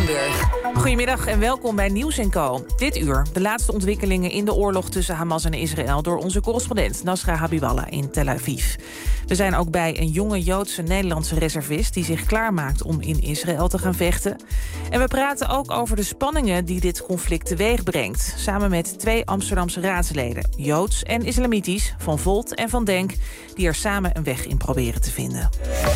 Limburg. Goedemiddag en welkom bij Nieuws & Co. Dit uur de laatste ontwikkelingen in de oorlog tussen Hamas en Israël door onze correspondent Nasra Habiballa in Tel Aviv. We zijn ook bij een jonge Joodse Nederlandse reservist die zich klaarmaakt om in Israël te gaan vechten. En we praten ook over de spanningen die dit conflict teweeg brengt. Samen met 2 Amsterdamse raadsleden, Joods en Islamitisch, van Volt en van Denk, die er samen een weg in proberen te vinden.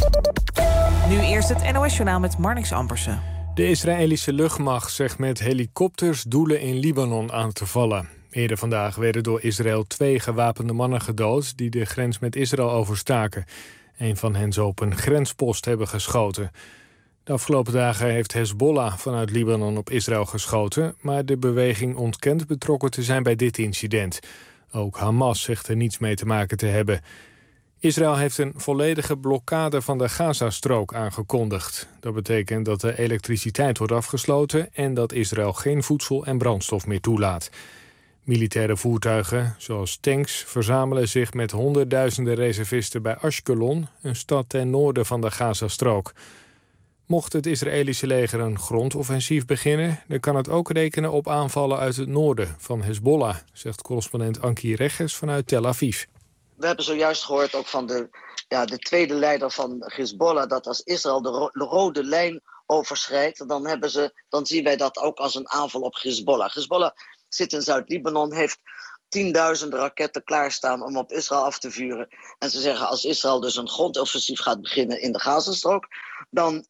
Nu eerst het NOS-journaal met Marnix Ampersen. De Israëlische luchtmacht zegt met helikopters doelen in Libanon aan te vallen. Eerder vandaag werden door Israël 2 gewapende mannen gedood die de grens met Israël overstaken. Een van hen zou op een grenspost hebben geschoten. De afgelopen dagen heeft Hezbollah vanuit Libanon op Israël geschoten, maar de beweging ontkent betrokken te zijn bij dit incident. Ook Hamas zegt er niets mee te maken te hebben. Israël heeft een volledige blokkade van de Gazastrook aangekondigd. Dat betekent dat de elektriciteit wordt afgesloten en dat Israël geen voedsel en brandstof meer toelaat. Militaire voertuigen, zoals tanks, verzamelen zich met honderdduizenden reservisten bij Ashkelon, een stad ten noorden van de Gazastrook. Mocht het Israëlische leger een grondoffensief beginnen, dan kan het ook rekenen op aanvallen uit het noorden van Hezbollah, zegt correspondent Ankie Regges vanuit Tel Aviv. We hebben zojuist gehoord ook van de tweede leider van Hezbollah, dat als Israël de rode lijn overschrijdt, dan zien wij dat ook als een aanval op Hezbollah. Hezbollah zit in Zuid-Libanon, heeft 10.000 raketten klaarstaan om op Israël af te vuren. En ze zeggen, als Israël dus een grondoffensief gaat beginnen in de Gazastrook, dan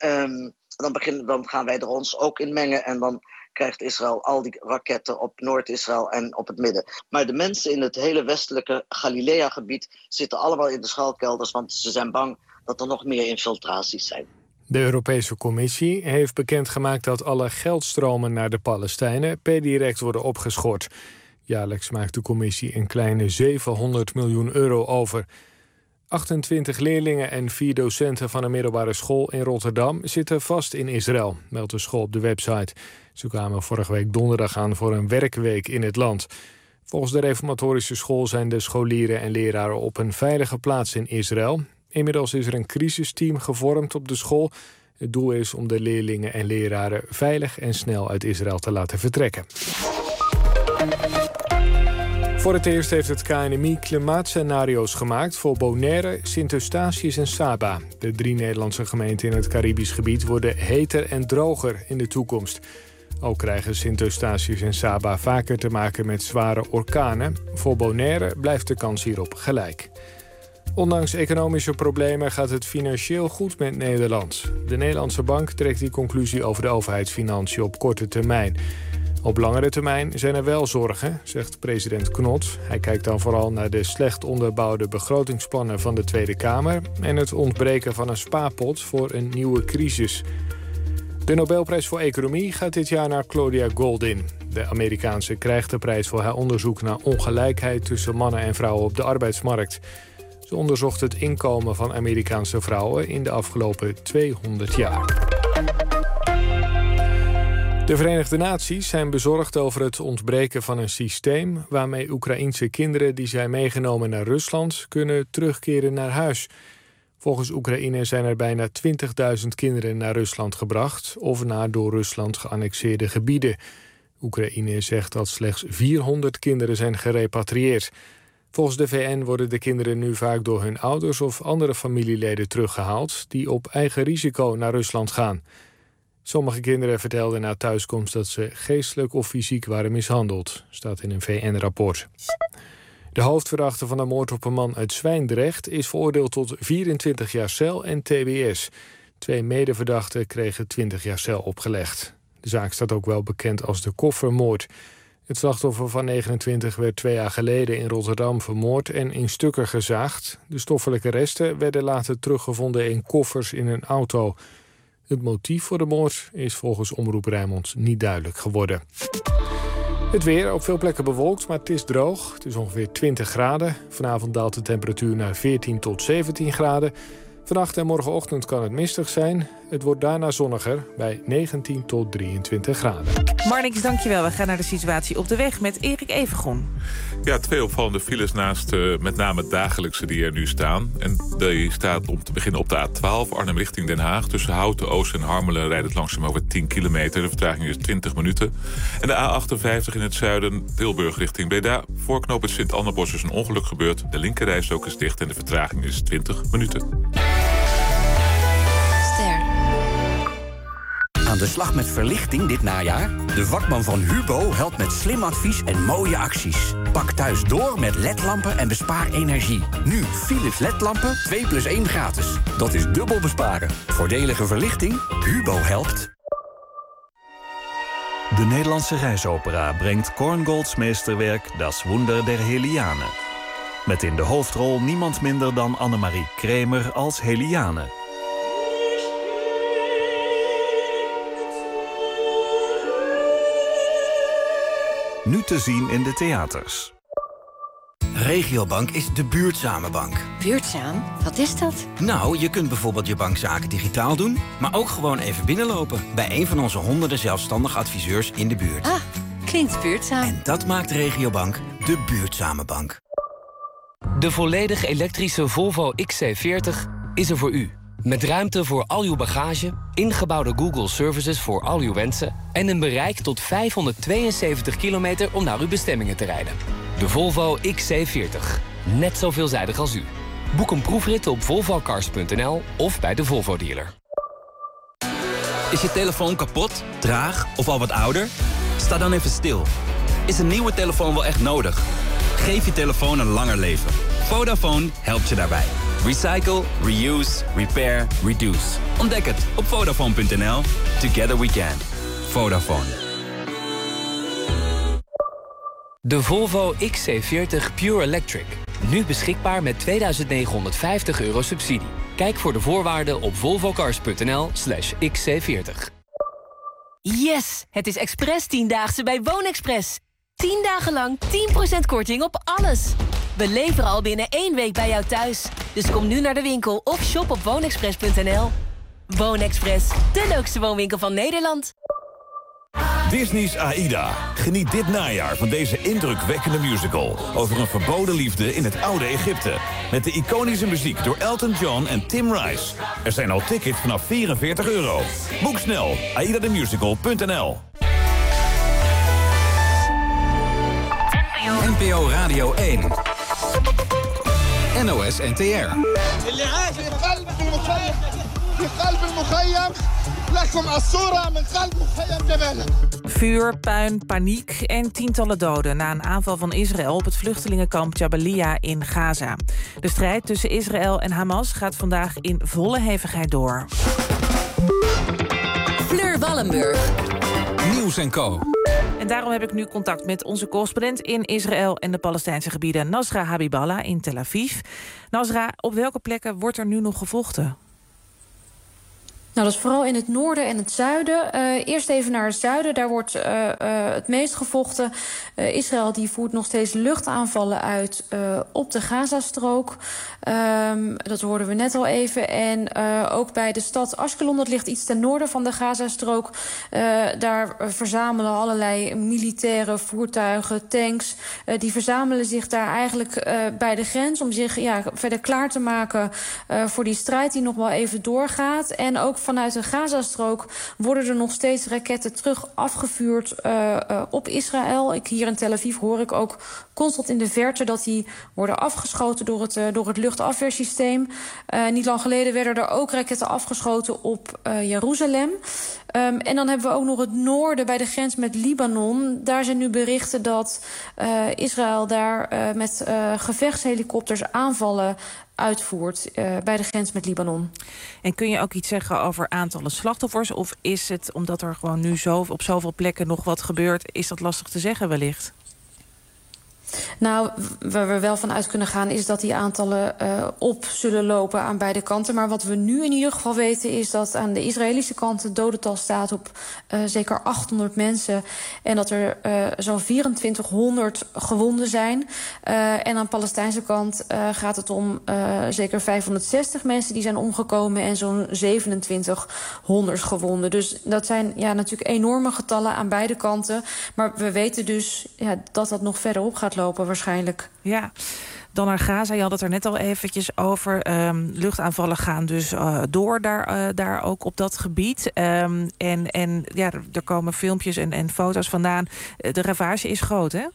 gaan wij er ons ook in mengen en dan krijgt Israël al die raketten op Noord-Israël en op het midden. Maar de mensen in het hele westelijke Galilea-gebied zitten allemaal in de schuilkelders, want ze zijn bang dat er nog meer infiltraties zijn. De Europese Commissie heeft bekendgemaakt dat alle geldstromen naar de Palestijnen per direct worden opgeschort. Jaarlijks maakt de Commissie een kleine 700 miljoen euro over. 28 leerlingen en 4 docenten van een middelbare school in Rotterdam zitten vast in Israël, meldt de school op de website. Ze kwamen vorige week donderdag aan voor een werkweek in het land. Volgens de reformatorische school zijn de scholieren en leraren op een veilige plaats in Israël. Inmiddels is er een crisisteam gevormd op de school. Het doel is om de leerlingen en leraren veilig en snel uit Israël te laten vertrekken. Voor het eerst heeft het KNMI klimaatscenario's gemaakt voor Bonaire, Sint-Eustatius en Saba. De 3 Nederlandse gemeenten in het Caribisch gebied worden heter en droger in de toekomst. Ook krijgen Sint-Eustatius en Saba vaker te maken met zware orkanen. Voor Bonaire blijft de kans hierop gelijk. Ondanks economische problemen gaat het financieel goed met Nederland. De Nederlandse bank trekt die conclusie over de overheidsfinanciën op korte termijn. Op langere termijn zijn er wel zorgen, zegt president Knot. Hij kijkt dan vooral naar de slecht onderbouwde begrotingsplannen van de Tweede Kamer en het ontbreken van een spaarpot voor een nieuwe crisis. De Nobelprijs voor Economie gaat dit jaar naar Claudia Goldin. De Amerikaanse krijgt de prijs voor haar onderzoek naar ongelijkheid tussen mannen en vrouwen op de arbeidsmarkt. Ze onderzocht het inkomen van Amerikaanse vrouwen in de afgelopen 200 jaar. De Verenigde Naties zijn bezorgd over het ontbreken van een systeem waarmee Oekraïense kinderen die zijn meegenomen naar Rusland kunnen terugkeren naar huis. Volgens Oekraïne zijn er bijna 20.000 kinderen naar Rusland gebracht of naar door Rusland geannexeerde gebieden. Oekraïne zegt dat slechts 400 kinderen zijn gerepatrieerd. Volgens de VN worden de kinderen nu vaak door hun ouders of andere familieleden teruggehaald die op eigen risico naar Rusland gaan. Sommige kinderen vertelden na thuiskomst dat ze geestelijk of fysiek waren mishandeld, staat in een VN-rapport. De hoofdverdachte van de moord op een man uit Zwijndrecht is veroordeeld tot 24 jaar cel en tbs. 2 medeverdachten kregen 20 jaar cel opgelegd. De zaak staat ook wel bekend als de koffermoord. Het slachtoffer van 29 werd 2 jaar geleden in Rotterdam vermoord en in stukken gezaagd. De stoffelijke resten werden later teruggevonden in koffers in een auto. Het motief voor de moord is volgens Omroep Rijnmond niet duidelijk geworden. Het weer, op veel plekken bewolkt, maar het is droog. Het is ongeveer 20 graden. Vanavond daalt de temperatuur naar 14 tot 17 graden. Vannacht en morgenochtend kan het mistig zijn. Het wordt daarna zonniger bij 19 tot 23 graden. Marnix, dankjewel. We gaan naar de situatie op de weg met Erik Evengroen. Ja, 2 opvallende files naast met name het dagelijkse die er nu staan. En die staat om te beginnen op de A12 Arnhem richting Den Haag. Tussen Houten, Oost en Harmelen rijdt het langzaam over 10 kilometer. De vertraging is 20 minuten. En de A58 in het zuiden, Tilburg richting Breda. Voor knooppunt Sint-Annebos is een ongeluk gebeurd. De linkerrijstrook is dicht en de vertraging is 20 minuten. Aan de slag met verlichting dit najaar? De vakman van Hubo helpt met slim advies en mooie acties. Pak thuis door met LED-lampen en bespaar energie. Nu Philips LED-lampen 2+1 gratis. Dat is dubbel besparen. Voordelige verlichting? Hubo helpt. De Nederlandse Reisopera brengt Korngolds meesterwerk Das Wunder der Heliane. Met in de hoofdrol niemand minder dan Annemarie Kremer als Heliane. Nu te zien in de theaters. Regiobank is de buurtzame bank. Buurtzaam? Wat is dat? Nou, je kunt bijvoorbeeld je bankzaken digitaal doen, maar ook gewoon even binnenlopen bij een van onze honderden zelfstandige adviseurs in de buurt. Ah, klinkt buurtzaam. En dat maakt Regiobank de buurtzame bank. De volledig elektrische Volvo XC40 is er voor u. Met ruimte voor al uw bagage, ingebouwde Google Services voor al uw wensen en een bereik tot 572 kilometer om naar uw bestemmingen te rijden. De Volvo XC40. Net zo veelzijdig als u. Boek een proefrit op volvocars.nl of bij de Volvo dealer. Is je telefoon kapot, traag of al wat ouder? Sta dan even stil. Is een nieuwe telefoon wel echt nodig? Geef je telefoon een langer leven. Vodafone helpt je daarbij. Recycle, reuse, repair, reduce. Ontdek het op Vodafone.nl. Together we can. Vodafone. De Volvo XC40 Pure Electric. Nu beschikbaar met €2.950 subsidie. Kijk voor de voorwaarden op volvocars.nl/XC40. Yes! Het is Express 10-daagse bij Woonexpress. 10 dagen lang 10% korting op alles. We leveren al binnen 1 week bij jou thuis. Dus kom nu naar de winkel of shop op woonexpress.nl. Woonexpress, de leukste woonwinkel van Nederland. Disney's AIDA. Geniet dit najaar van deze indrukwekkende musical over een verboden liefde in het oude Egypte. Met de iconische muziek door Elton John en Tim Rice. Er zijn al tickets vanaf €44. Boek snel, aidathemusical.nl. NPO Radio 1. NOS NTR. Vuur, puin, paniek en tientallen doden na een aanval van Israël op het vluchtelingenkamp Jabalia in Gaza. De strijd tussen Israël en Hamas gaat vandaag in volle hevigheid door. Fleur Wallenburg. Nieuws en Co. En daarom heb ik nu contact met onze correspondent in Israël en de Palestijnse gebieden, Nasra Habiballah in Tel Aviv. Nasra, op welke plekken wordt er nu nog gevochten? Nou, dat is vooral in het noorden en het zuiden. Eerst even naar het zuiden. Daar wordt het meest gevochten. Israël die voert nog steeds luchtaanvallen uit op de Gazastrook. Dat hoorden we net al even. En ook bij de stad Ashkelon, dat ligt iets ten noorden van de Gazastrook. Daar verzamelen allerlei militaire voertuigen, tanks. Die verzamelen zich daar eigenlijk bij de grens om zich verder klaar te maken voor die strijd die nog wel even doorgaat. En ook vanuit de Gazastrook worden er nog steeds raketten terug afgevuurd op Israël. Hier in Tel Aviv hoor ik ook constant in de verte dat die worden afgeschoten door het luchtafweersysteem. Niet lang geleden werden er ook raketten afgeschoten op Jeruzalem. En dan hebben we ook nog het noorden bij de grens met Libanon. Daar zijn nu berichten dat Israël daar met gevechtshelikopters aanvallen uitvoert bij de grens met Libanon. En kun je ook iets zeggen over aantallen slachtoffers? Of is het, omdat er gewoon nu op zoveel plekken nog wat gebeurt, is dat lastig te zeggen wellicht? Nou, waar we wel van uit kunnen gaan is dat die aantallen op zullen lopen aan beide kanten. Maar wat we nu in ieder geval weten is dat aan de Israëlische kant het dodental staat op zeker 800 mensen. En dat er zo'n 2400 gewonden zijn. En aan de Palestijnse kant gaat het om zeker 560 mensen die zijn omgekomen en zo'n 2700 gewonden. Dus dat zijn natuurlijk enorme getallen aan beide kanten. Maar we weten dus dat dat nog verder op gaat lopen waarschijnlijk. Ja, dan naar Gaza. Je had het er net al eventjes over. Luchtaanvallen gaan dus door daar ook op dat gebied. En er komen filmpjes en foto's vandaan. De ravage is groot, hè?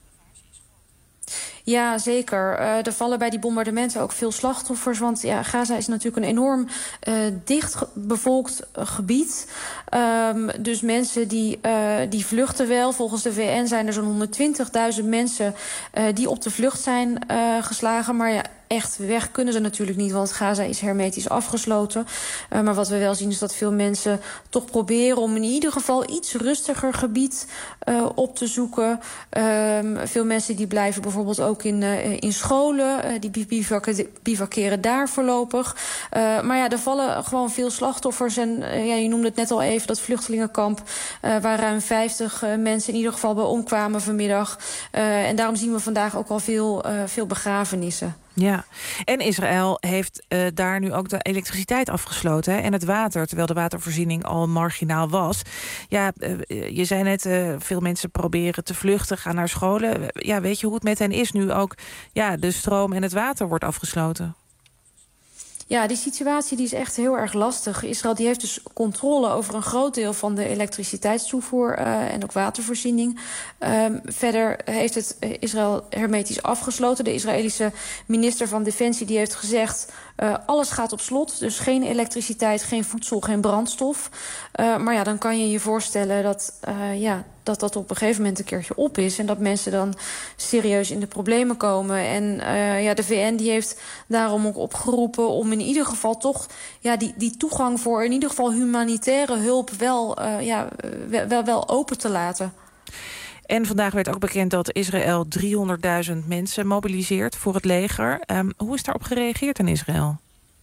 Ja, zeker. Er vallen bij die bombardementen ook veel slachtoffers. Want Gaza is natuurlijk een enorm dicht bevolkt gebied. Dus mensen die vluchten wel. Volgens de VN zijn er zo'n 120.000 mensen die op de vlucht zijn geslagen. Maar echt weg kunnen ze natuurlijk niet, want Gaza is hermetisch afgesloten. Maar wat we wel zien is dat veel mensen toch proberen om in ieder geval iets rustiger gebied op te zoeken. Veel mensen die blijven bijvoorbeeld ook in scholen. Die bivakeren daar voorlopig. Maar er vallen gewoon veel slachtoffers. En je noemde het net al even, dat vluchtelingenkamp waar ruim 50 mensen in ieder geval bij omkwamen vanmiddag. En daarom zien we vandaag ook al veel begrafenissen. Ja, en Israël heeft daar nu ook de elektriciteit afgesloten, hè? En het water, terwijl de watervoorziening al marginaal was. Ja, je zei net, veel mensen proberen te vluchten, gaan naar scholen. Ja, weet je hoe het met hen is nu ook de stroom en het water wordt afgesloten? Ja, die situatie die is echt heel erg lastig. Israël die heeft dus controle over een groot deel van de elektriciteitstoevoer en ook watervoorziening. Verder heeft het Israël hermetisch afgesloten. De Israëlische minister van Defensie die heeft gezegd alles gaat op slot. Dus geen elektriciteit, geen voedsel, geen brandstof. Maar dan kan je je voorstellen dat op een gegeven moment een keertje op is. En dat mensen dan serieus in de problemen komen. En de VN die heeft daarom ook opgeroepen om in ieder geval toch die toegang voor in ieder geval humanitaire hulp wel open te laten. En vandaag werd ook bekend dat Israël 300.000 mensen mobiliseert voor het leger. Hoe is daarop gereageerd in Israël?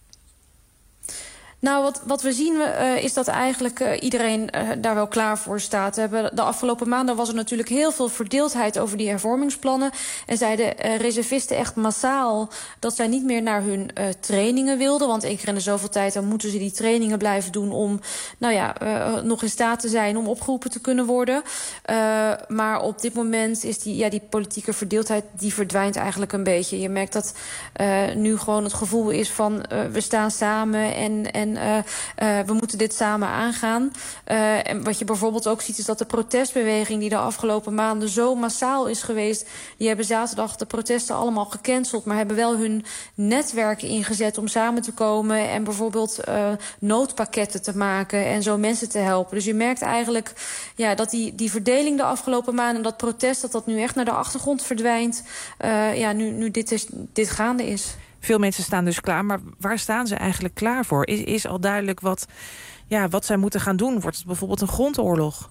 Nou, wat we zien is dat eigenlijk iedereen daar wel klaar voor staat. De afgelopen maanden was er natuurlijk heel veel verdeeldheid over die hervormingsplannen. En zeiden reservisten echt massaal dat zij niet meer naar hun trainingen wilden. Want 1 keer in de zoveel tijd dan moeten ze die trainingen blijven doen om nog in staat te zijn om opgeroepen te kunnen worden. Maar op dit moment is die politieke verdeeldheid die verdwijnt eigenlijk een beetje. Je merkt dat nu gewoon het gevoel is van we staan samen en we moeten dit samen aangaan. En wat je bijvoorbeeld ook ziet is dat de protestbeweging die de afgelopen maanden zo massaal is geweest, die hebben zaterdag de protesten allemaal gecanceld, maar hebben wel hun netwerken ingezet om samen te komen en bijvoorbeeld noodpakketten te maken en zo mensen te helpen. Dus je merkt eigenlijk dat die verdeling de afgelopen maanden, dat protest, dat nu echt naar de achtergrond verdwijnt. Nu dit gaande is. Veel mensen staan dus klaar, maar waar staan ze eigenlijk klaar voor? Is al duidelijk wat zij moeten gaan doen? Wordt het bijvoorbeeld een grondoorlog?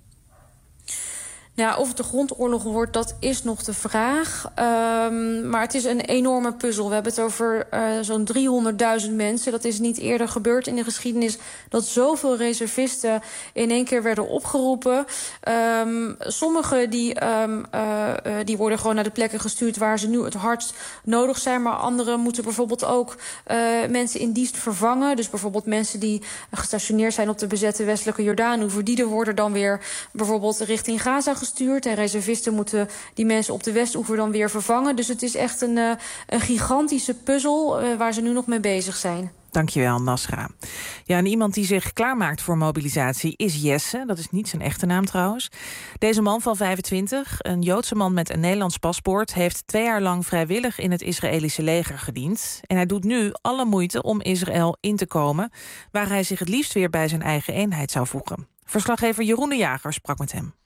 Ja, of het een grondoorlog wordt, dat is nog de vraag. Maar het is een enorme puzzel. We hebben het over zo'n 300.000 mensen. Dat is niet eerder gebeurd in de geschiedenis dat zoveel reservisten in één keer werden opgeroepen. Sommigen die worden gewoon naar de plekken gestuurd waar ze nu het hardst nodig zijn. Maar anderen moeten bijvoorbeeld ook mensen in dienst vervangen. Dus bijvoorbeeld mensen die gestationeerd zijn op de bezette westelijke Jordaanoever. Die worden dan weer bijvoorbeeld richting Gaza gestuurd. En reservisten moeten die mensen op de Westoever dan weer vervangen. Dus het is echt een gigantische puzzel waar ze nu nog mee bezig zijn. Dankjewel, Nasra. Ja, en iemand die zich klaarmaakt voor mobilisatie is Jesse. Dat is niet zijn echte naam trouwens. Deze man van 25, een Joodse man met een Nederlands paspoort, heeft 2 jaar lang vrijwillig in het Israëlische leger gediend. En hij doet nu alle moeite om Israël in te komen, waar hij zich het liefst weer bij zijn eigen eenheid zou voegen. Verslaggever Jeroen de Jager sprak met hem.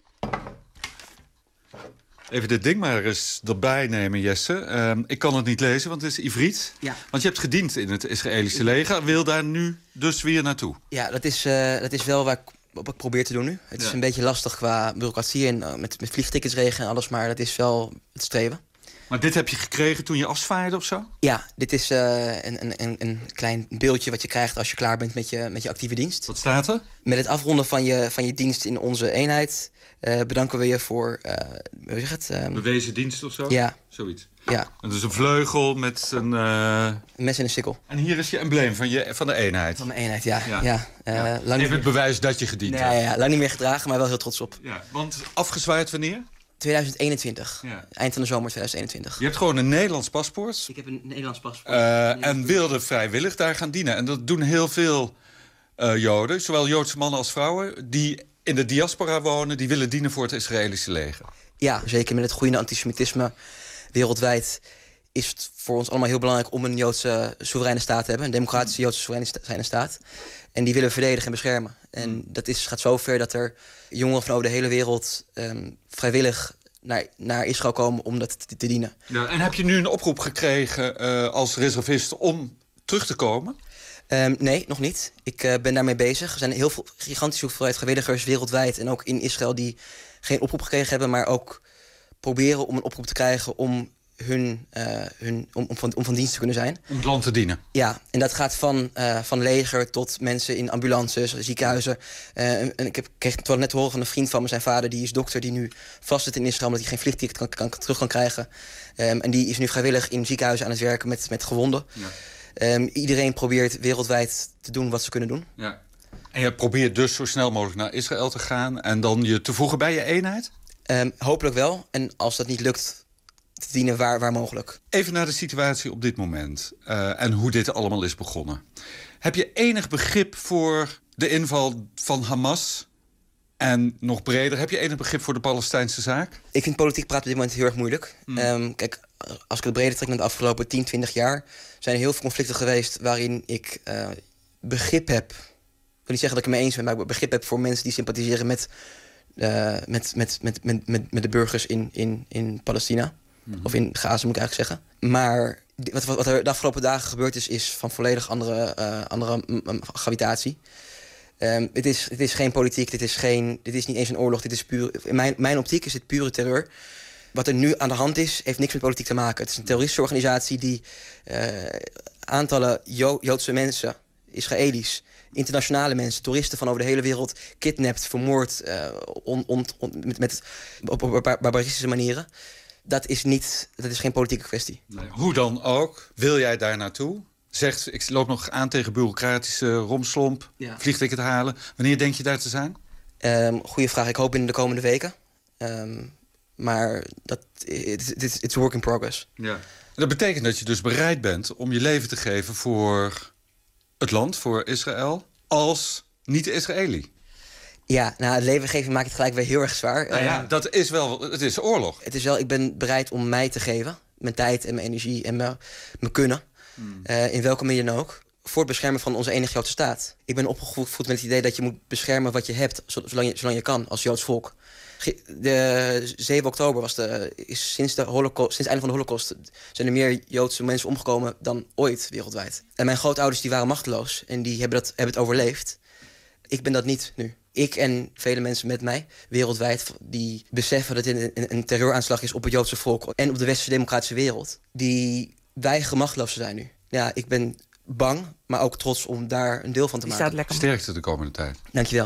Even dit ding maar eens erbij nemen, Jesse. Ik kan het niet lezen, want het is Ivriet. Ja. Want je hebt gediend in het Israëlische leger. Wil daar nu dus weer naartoe? Ja, dat is wel wat ik probeer te doen nu. Het is een beetje lastig qua bureaucratie en met vliegtickets regelen en alles, maar dat is wel het streven. Maar dit heb je gekregen toen je afzwaaide of zo? Ja, dit is een klein beeldje wat je krijgt als je klaar bent met je actieve dienst. Wat staat er? Met het afronden van je dienst in onze eenheid bedanken we je voor... hoe zeg het? Bewezen dienst of zo? Ja. Zoiets. Ja. En dus een vleugel met een... Een mes en een sikkel. En hier is je embleem van de eenheid. Van mijn eenheid, ja. Lang even het bewijs dat je gediend hebt. Ja, lang niet meer gedragen, maar wel heel trots op. Ja, want afgezwaaid wanneer? 2021. Ja. Eind van de zomer 2021. Je hebt gewoon een Nederlands paspoort. Ik heb een Nederlands paspoort. En wilde vrijwillig daar gaan dienen. En dat doen heel veel Joden, zowel Joodse mannen als vrouwen... die in de diaspora wonen, die willen dienen voor het Israëlische leger. Ja, zeker met het groeiende antisemitisme wereldwijd... is het voor ons allemaal heel belangrijk om een Joodse soevereine staat te hebben. Een democratische Joodse soevereine staat. En die willen we verdedigen en beschermen. En dat gaat zo ver dat er jongeren van over de hele wereld... vrijwillig naar Israël komen om dat te dienen. Ja, en heb je nu een oproep gekregen als reservist om terug te komen? Nee, nog niet. Ik ben daarmee bezig. Er zijn heel veel gigantische hoeveelheid vrijwilligers wereldwijd... en ook in Israël die geen oproep gekregen hebben... maar ook proberen om een oproep te krijgen om om van dienst te kunnen zijn. Om het land te dienen. Ja, en dat gaat van leger tot mensen in ambulances, ziekenhuizen. En ik kreeg het net te horen van een vriend van me, zijn vader, die is dokter, die nu vast zit in Israël omdat hij geen vliegticket terug kan krijgen. En die is nu vrijwillig in ziekenhuizen aan het werken met gewonden. Ja. Iedereen probeert wereldwijd te doen wat ze kunnen doen. Ja. En je probeert dus zo snel mogelijk naar Israël te gaan en dan je te voegen bij je eenheid? Hopelijk wel. En als dat niet lukt, te dienen waar mogelijk. Even naar de situatie op dit moment en hoe dit allemaal is begonnen. Heb je enig begrip voor de inval van Hamas? En nog breder, heb je enig begrip voor de Palestijnse zaak? Ik vind politiek praten op dit moment heel erg moeilijk. Kijk, als ik het breder trek met de afgelopen 10, 20 jaar... zijn er heel veel conflicten geweest waarin ik begrip heb. Ik wil niet zeggen dat ik het mee eens ben, maar ik begrip heb voor mensen die sympathiseren met de burgers in Palestina. Of in Gaza, moet ik eigenlijk zeggen. Maar wat er de afgelopen dagen gebeurd is van volledig andere gravitatie. Het is geen politiek, dit is niet eens een oorlog. Dit is puur, in mijn optiek is het pure terreur. Wat er nu aan de hand is, heeft niks met politiek te maken. Het is een terroristische organisatie die aantallen Joodse mensen, Israëli's, internationale mensen, toeristen van over de hele wereld kidnapt, vermoord op barbaristische manieren. Dat is geen politieke kwestie. Nee, hoe dan ook, wil jij daar naartoe? Zegt, ik loop nog aan tegen bureaucratische romslomp, vliegticket halen. Wanneer denk je daar te zijn? Goeie vraag. Ik hoop binnen de komende weken. Maar it's a work in progress. Ja. Dat betekent dat je dus bereid bent om je leven te geven voor het land, voor Israël, als niet-Israëli. Ja, nou, het leven geven maakt het gelijk weer heel erg zwaar. Nou ja, het is oorlog. Ik ben bereid om mij te geven. Mijn tijd en mijn energie en mijn kunnen. In welke manier dan ook. Voor het beschermen van onze enige Joodse staat. Ik ben opgevoed met het idee dat je moet beschermen wat je hebt, zolang je kan, als Joods volk. De 7 oktober is sinds het einde van de Holocaust zijn er meer Joodse mensen omgekomen dan ooit wereldwijd. En mijn grootouders die waren machteloos en die hebben het overleefd. Ik ben dat niet nu. Ik en vele mensen met mij wereldwijd die beseffen dat dit een terreuraanslag is op het Joodse volk en op de westerse democratische wereld, die weigeren machteloos te zijn nu. Ja, ik ben bang, maar ook trots om daar een deel van te maken. Sterkte de komende tijd. Dankjewel.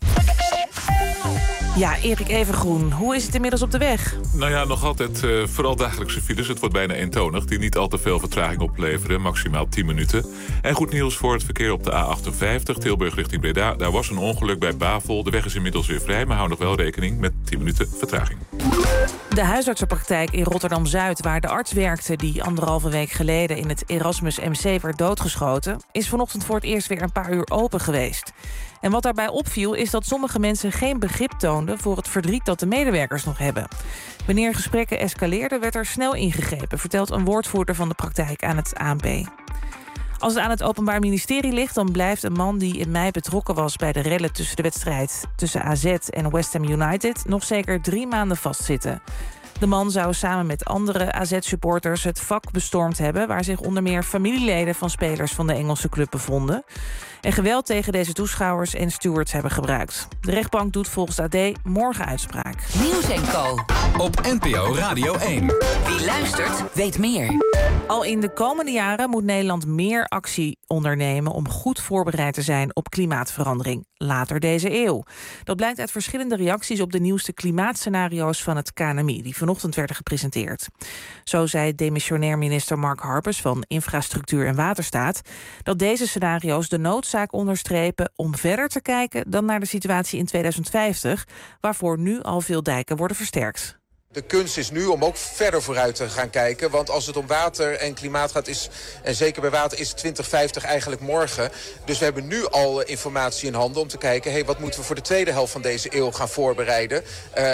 Ja, Erik Evengroen, hoe is het inmiddels op de weg? Nou ja, nog altijd vooral dagelijkse files. Het wordt bijna eentonig, die niet al te veel vertraging opleveren. Maximaal 10 minuten. En goed nieuws voor het verkeer op de A58, Tilburg richting Breda. Daar was een ongeluk bij Bavel. De weg is inmiddels weer vrij, maar hou nog wel rekening met 10 minuten vertraging. De huisartsenpraktijk in Rotterdam-Zuid, waar de arts werkte die 1,5 week geleden in het Erasmus MC werd doodgeschoten, is vanochtend voor het eerst weer een paar uur open geweest. En wat daarbij opviel is dat sommige mensen geen begrip toonden voor het verdriet dat de medewerkers nog hebben. Wanneer gesprekken escaleerden, werd er snel ingegrepen, vertelt een woordvoerder van de praktijk aan het ANP. Als het aan het Openbaar Ministerie ligt, dan blijft een man die in mei betrokken was bij de rellen tussen de wedstrijd tussen AZ en West Ham United nog zeker 3 maanden vastzitten. De man zou samen met andere AZ-supporters het vak bestormd hebben, waar zich onder meer familieleden van spelers van de Engelse club bevonden. en geweld tegen deze toeschouwers en stewards hebben gebruikt. De rechtbank doet volgens AD morgen uitspraak. Nieuws en Co. Op NPO Radio 1. Wie luistert, weet meer. Al in de komende jaren moet Nederland meer actie ondernemen om goed voorbereid te zijn op klimaatverandering later deze eeuw. Dat blijkt uit verschillende reacties op de nieuwste klimaatscenario's van het KNMI, die vanochtend werden gepresenteerd. Zo zei demissionair minister Mark Harbers van Infrastructuur en Waterstaat dat deze scenario's de noodzaak onderstrepen om verder te kijken dan naar de situatie in 2050, waarvoor nu al veel dijken worden versterkt. De kunst is nu om ook verder vooruit te gaan kijken. Want als het om water en klimaat gaat, en zeker bij water, is 2050 eigenlijk morgen. Dus we hebben nu al informatie in handen om te kijken, wat moeten we voor de tweede helft van deze eeuw gaan voorbereiden.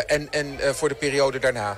En voor de periode daarna.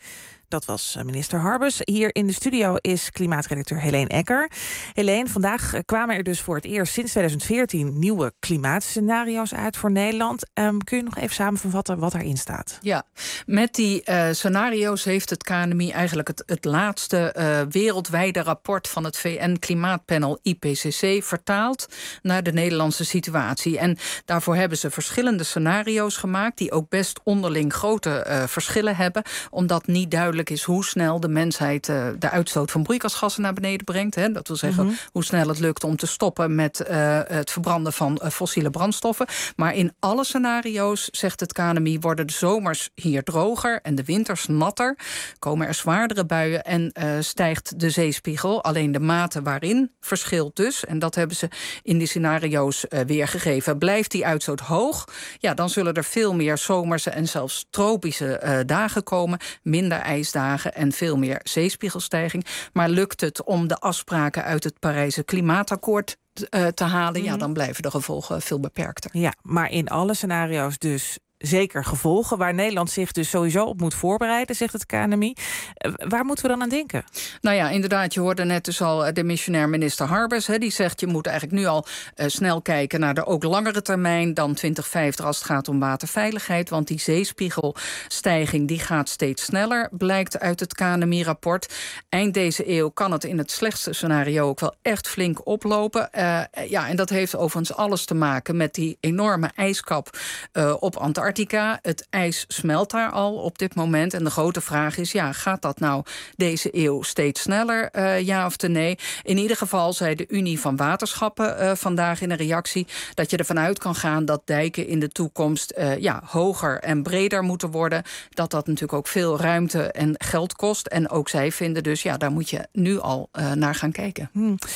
Dat was minister Harbers. Hier in de studio is klimaatredacteur Helene Ecker. Helene, vandaag kwamen er dus voor het eerst sinds 2014 nieuwe klimaatscenario's uit voor Nederland. Kun je nog even samenvatten wat daarin staat? Ja, met die scenario's heeft het KNMI eigenlijk het laatste wereldwijde rapport van het VN-klimaatpanel IPCC vertaald naar de Nederlandse situatie. En daarvoor hebben ze verschillende scenario's gemaakt die ook best onderling grote verschillen hebben, omdat niet duidelijk is hoe snel de mensheid de uitstoot van broeikasgassen naar beneden brengt. Hè. Dat wil zeggen hoe snel het lukt om te stoppen met het verbranden van fossiele brandstoffen. Maar in alle scenario's, zegt het KNMI, worden de zomers hier droger en de winters natter. Komen er zwaardere buien en stijgt de zeespiegel. Alleen de mate waarin verschilt dus. En dat hebben ze in die scenario's weergegeven. Blijft die uitstoot hoog, ja, dan zullen er veel meer zomerse en zelfs tropische dagen komen. Minder ijsdagen en veel meer zeespiegelstijging. Maar lukt het om de afspraken uit het Parijse Klimaatakkoord te halen, ja, dan blijven de gevolgen veel beperkter. Ja, maar in alle scenario's dus zeker gevolgen, waar Nederland zich dus sowieso op moet voorbereiden, zegt het KNMI. Waar moeten we dan aan denken? Nou ja, inderdaad, je hoorde net dus al de missionair minister Harbers. Die zegt, je moet eigenlijk nu al snel kijken naar de ook langere termijn dan 2050 als het gaat om waterveiligheid. Want die zeespiegelstijging die gaat steeds sneller, blijkt uit het KNMI-rapport. Eind deze eeuw kan het in het slechtste scenario ook wel echt flink oplopen. En dat heeft overigens alles te maken met die enorme ijskap op Antarctica. Het ijs smelt daar al op dit moment. En de grote vraag is, gaat dat nou deze eeuw steeds sneller, ja of nee? In ieder geval zei de Unie van Waterschappen vandaag in een reactie dat je ervan uit kan gaan dat dijken in de toekomst hoger en breder moeten worden. Dat natuurlijk ook veel ruimte en geld kost. En ook zij vinden dus, daar moet je nu al naar gaan kijken.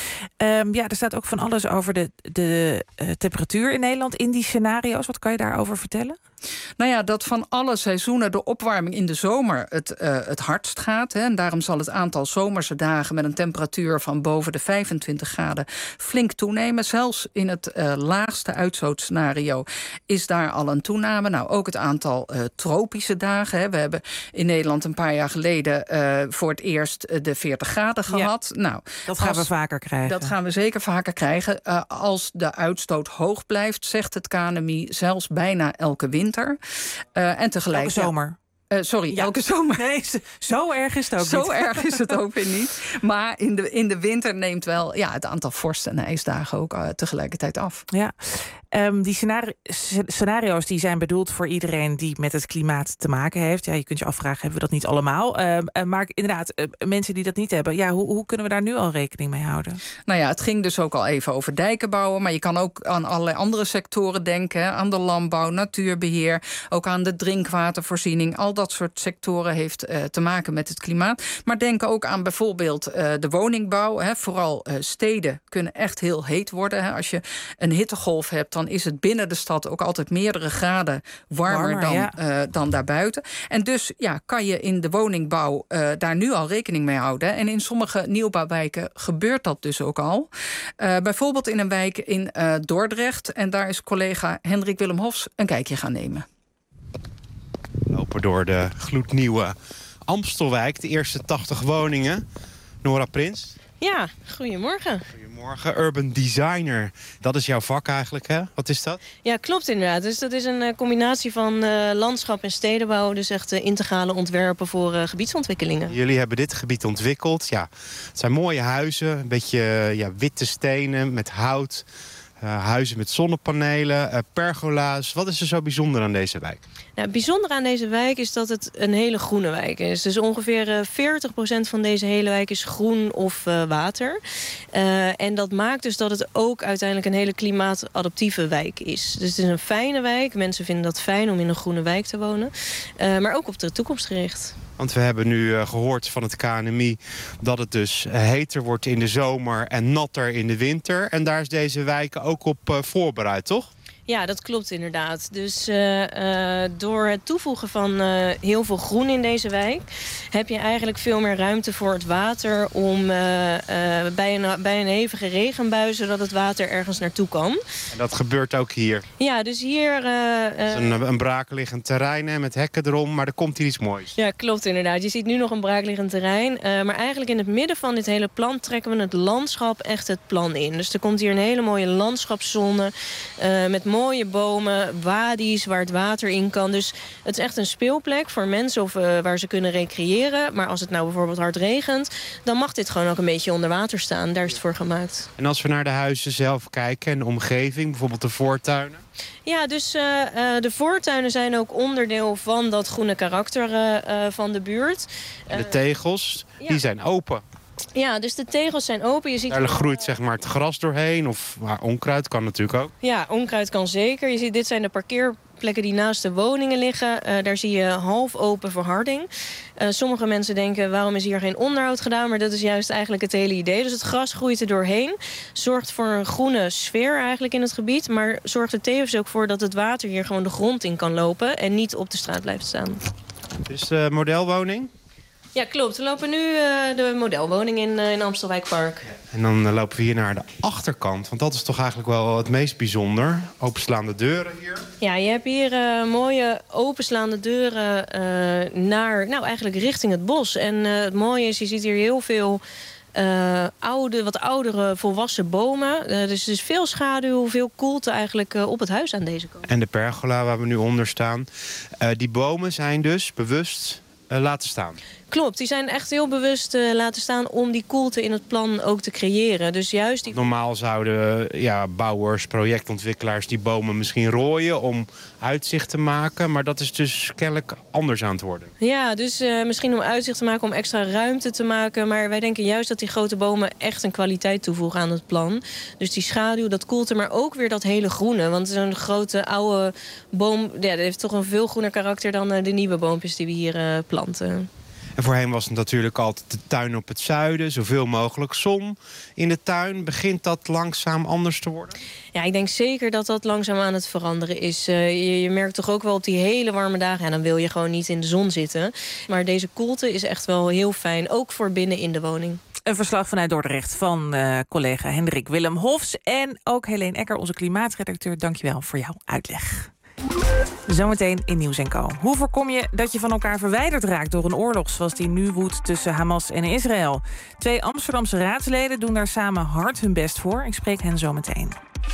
Er staat ook van alles over de temperatuur in Nederland in die scenario's. Wat kan je daarover vertellen? Nou ja, dat van alle seizoenen de opwarming in de zomer het hardst gaat. Hè, en daarom zal het aantal zomerse dagen met een temperatuur van boven de 25 graden flink toenemen. Zelfs in het laagste uitstootscenario is daar al een toename. Nou, ook het aantal tropische dagen. Hè. We hebben in Nederland een paar jaar geleden voor het eerst de 40 graden gehad. Ja, nou, dat gaan we vaker krijgen. Dat gaan we zeker vaker krijgen. Als de uitstoot hoog blijft, zegt het KNMI, zelfs bijna elke winter. En tegelijk elke zomer. Elke zomer. Nee, zo erg is het ook niet. Zo erg is het ook weer niet. Maar in de winter neemt wel het aantal vorst- en ijsdagen ook tegelijkertijd af. Ja. Die scenario's die zijn bedoeld voor iedereen die met het klimaat te maken heeft. Ja, je kunt je afvragen, hebben we dat niet allemaal? Maar inderdaad, mensen die dat niet hebben, hoe kunnen we daar nu al rekening mee houden? Nou ja, het ging dus ook al even over dijken bouwen. Maar je kan ook aan allerlei andere sectoren denken. Hè, aan de landbouw, natuurbeheer. Ook aan de drinkwatervoorziening. Al dat soort sectoren heeft te maken met het klimaat. Maar denk ook aan bijvoorbeeld de woningbouw. Hè. Vooral steden kunnen echt heel heet worden. Hè. Als je een hittegolf hebt, dan is het binnen de stad ook altijd meerdere graden warmer dan daarbuiten. En dus kan je in de woningbouw daar nu al rekening mee houden. En in sommige nieuwbouwwijken gebeurt dat dus ook al. Bijvoorbeeld in een wijk in Dordrecht. En daar is collega Hendrik Willem Hofs een kijkje gaan nemen. We lopen door de gloednieuwe Amstelwijk, de eerste 80 woningen. Nora Prins. Ja, goedemorgen. Goedemorgen, urban designer. Dat is jouw vak eigenlijk, hè? Wat is dat? Ja, klopt inderdaad. Dus dat is een combinatie van landschap en stedenbouw. Dus echt integrale ontwerpen voor gebiedsontwikkelingen. Jullie hebben dit gebied ontwikkeld. Ja, het zijn mooie huizen, een beetje witte stenen met hout. huizen met zonnepanelen, pergola's. Wat is er zo bijzonder aan deze wijk? Nou, het bijzondere aan deze wijk is dat het een hele groene wijk is. Dus ongeveer 40% van deze hele wijk is groen of water. En dat maakt dus dat het ook uiteindelijk een hele klimaatadaptieve wijk is. Dus het is een fijne wijk. Mensen vinden dat fijn om in een groene wijk te wonen. Maar ook op de toekomst gericht. Want we hebben nu gehoord van het KNMI dat het dus heter wordt in de zomer en natter in de winter. En daar is deze wijk ook op voorbereid, toch? Ja, dat klopt inderdaad. Dus door het toevoegen van heel veel groen in deze wijk heb je eigenlijk veel meer ruimte voor het water om bij een hevige regenbui, zodat het water ergens naartoe kan. En dat gebeurt ook hier? Ja, dus hier... Het is een braakliggend terrein hè, met hekken erom, maar er komt hier iets moois. Ja, klopt inderdaad. Je ziet nu nog een braakliggend terrein. Maar eigenlijk in het midden van dit hele plan trekken we het landschap echt het plan in. Dus er komt hier een hele mooie landschapszone met mooie bomen, wadi's waar het water in kan. Dus het is echt een speelplek voor mensen of waar ze kunnen recreëren. Maar als het nou bijvoorbeeld hard regent, dan mag dit gewoon ook een beetje onder water staan. Daar is het voor gemaakt. En als we naar de huizen zelf kijken en de omgeving, bijvoorbeeld de voortuinen? Ja, dus de voortuinen zijn ook onderdeel van dat groene karakter van de buurt. En de tegels, die zijn open. Ja, dus de tegels zijn open. Je ziet daar groeit zeg maar het gras doorheen of onkruid kan natuurlijk ook. Ja, onkruid kan zeker. Je ziet, dit zijn de parkeerplekken die naast de woningen liggen. Daar zie je half open verharding. Sommige mensen denken, waarom is hier geen onderhoud gedaan? Maar dat is juist eigenlijk het hele idee. Dus het gras groeit er doorheen. Zorgt voor een groene sfeer eigenlijk in het gebied. Maar zorgt er tevens ook voor dat het water hier gewoon de grond in kan lopen. En niet op de straat blijft staan. Het is de modelwoning? Ja, klopt. We lopen nu de modelwoning in Amstelwijkpark. En dan lopen we hier naar de achterkant. Want dat is toch eigenlijk wel het meest bijzonder. Openslaande deuren hier. Ja, je hebt hier mooie openslaande deuren eigenlijk richting het bos. En het mooie is, je ziet hier heel veel wat oudere volwassen bomen. Dus er is veel schaduw, veel koelte eigenlijk op het huis aan deze kant. En de pergola waar we nu onder staan. Die bomen zijn dus bewust laten staan. Klopt, die zijn echt heel bewust laten staan om die koelte in het plan ook te creëren. Dus juist die... Normaal zouden bouwers, projectontwikkelaars die bomen misschien rooien om uitzicht te maken. Maar dat is dus kennelijk anders aan het worden. Ja, dus misschien om uitzicht te maken, om extra ruimte te maken. Maar wij denken juist dat die grote bomen echt een kwaliteit toevoegen aan het plan. Dus die schaduw, dat koelte, maar ook weer dat hele groene. Want zo'n grote oude boom, dat heeft toch een veel groener karakter dan de nieuwe boompjes die we hier planten. En voorheen was het natuurlijk altijd de tuin op het zuiden. Zoveel mogelijk zon in de tuin. Begint dat langzaam anders te worden? Ja, ik denk zeker dat dat langzaam aan het veranderen is. Je merkt toch ook wel op die hele warme dagen... en dan wil je gewoon niet in de zon zitten. Maar deze koelte is echt wel heel fijn. Ook voor binnen in de woning. Een verslag vanuit Dordrecht van collega Hendrik Willem Hofs. En ook Helene Ecker, onze klimaatredacteur. Dankjewel voor jouw uitleg. Zometeen in Nieuws & Co. Hoe voorkom je dat je van elkaar verwijderd raakt door een oorlog zoals die nu woedt tussen Hamas en Israël? 2 Amsterdamse raadsleden doen daar samen hard hun best voor. Ik spreek hen zometeen.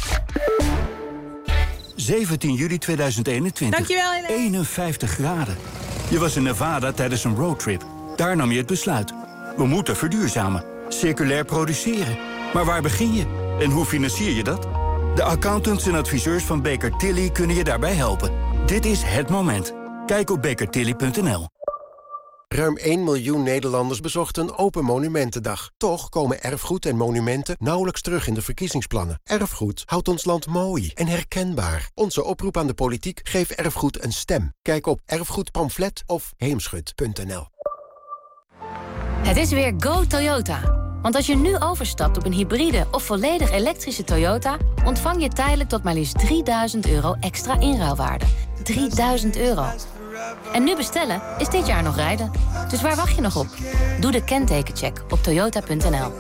17 juli 2021. Dankjewel, Helene. 51 graden. Je was in Nevada tijdens een roadtrip. Daar nam je het besluit. We moeten verduurzamen. Circulair produceren. Maar waar begin je? En hoe financier je dat? De accountants en adviseurs van Baker Tilly kunnen je daarbij helpen. Dit is het moment. Kijk op bakertilly.nl. Ruim 1 miljoen Nederlanders bezochten een Open Monumentendag. Toch komen erfgoed en monumenten nauwelijks terug in de verkiezingsplannen. Erfgoed houdt ons land mooi en herkenbaar. Onze oproep aan de politiek: geef erfgoed een stem. Kijk op erfgoedpamflet of heemschut.nl. Het is weer Go Toyota. Want als je nu overstapt op een hybride of volledig elektrische Toyota... ontvang je tijdelijk tot maar liefst €3.000 extra inruilwaarde. €3.000. En nu bestellen is dit jaar nog rijden. Dus waar wacht je nog op? Doe de kentekencheck op toyota.nl.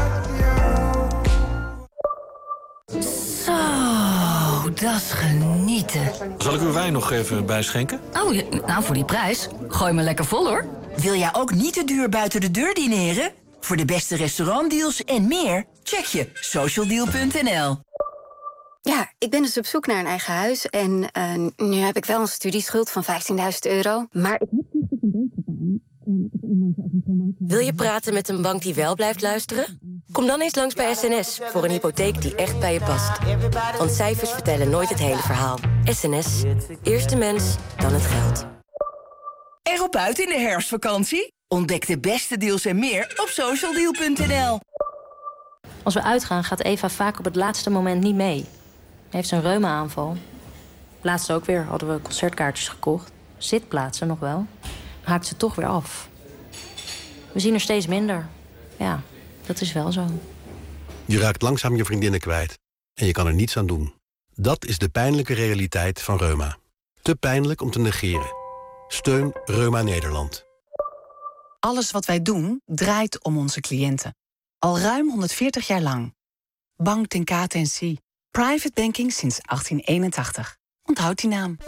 Zo, dat is genieten. Zal ik uw wijn nog even bijschenken? Oh, nou voor die prijs. Gooi me lekker vol, hoor. Wil jij ook niet te duur buiten de deur dineren? Voor de beste restaurantdeals en meer, check je socialdeal.nl. Ja, ik ben dus op zoek naar een eigen huis. En nu heb ik wel een studieschuld van €15.000. Maar ik heb niet een beetje gedaan. Wil je praten met een bank die wel blijft luisteren? Kom dan eens langs bij SNS voor een hypotheek die echt bij je past. Want cijfers vertellen nooit het hele verhaal. SNS. Eerst de mens, dan het geld. Erop uit in de herfstvakantie? Ontdek de beste deals en meer op socialdeal.nl. Als we uitgaan gaat Eva vaak op het laatste moment niet mee. Heeft ze een reuma-aanval. Laatst ook weer hadden we concertkaartjes gekocht. Zitplaatsen nog wel. Haakt ze toch weer af. We zien er steeds minder. Ja, dat is wel zo. Je raakt langzaam je vriendinnen kwijt. En je kan er niets aan doen. Dat is de pijnlijke realiteit van reuma. Te pijnlijk om te negeren. Steun Reuma Nederland. Alles wat wij doen draait om onze cliënten. Al ruim 140 jaar lang. Bank ten KTNC. Private banking sinds 1881. Onthoud die naam.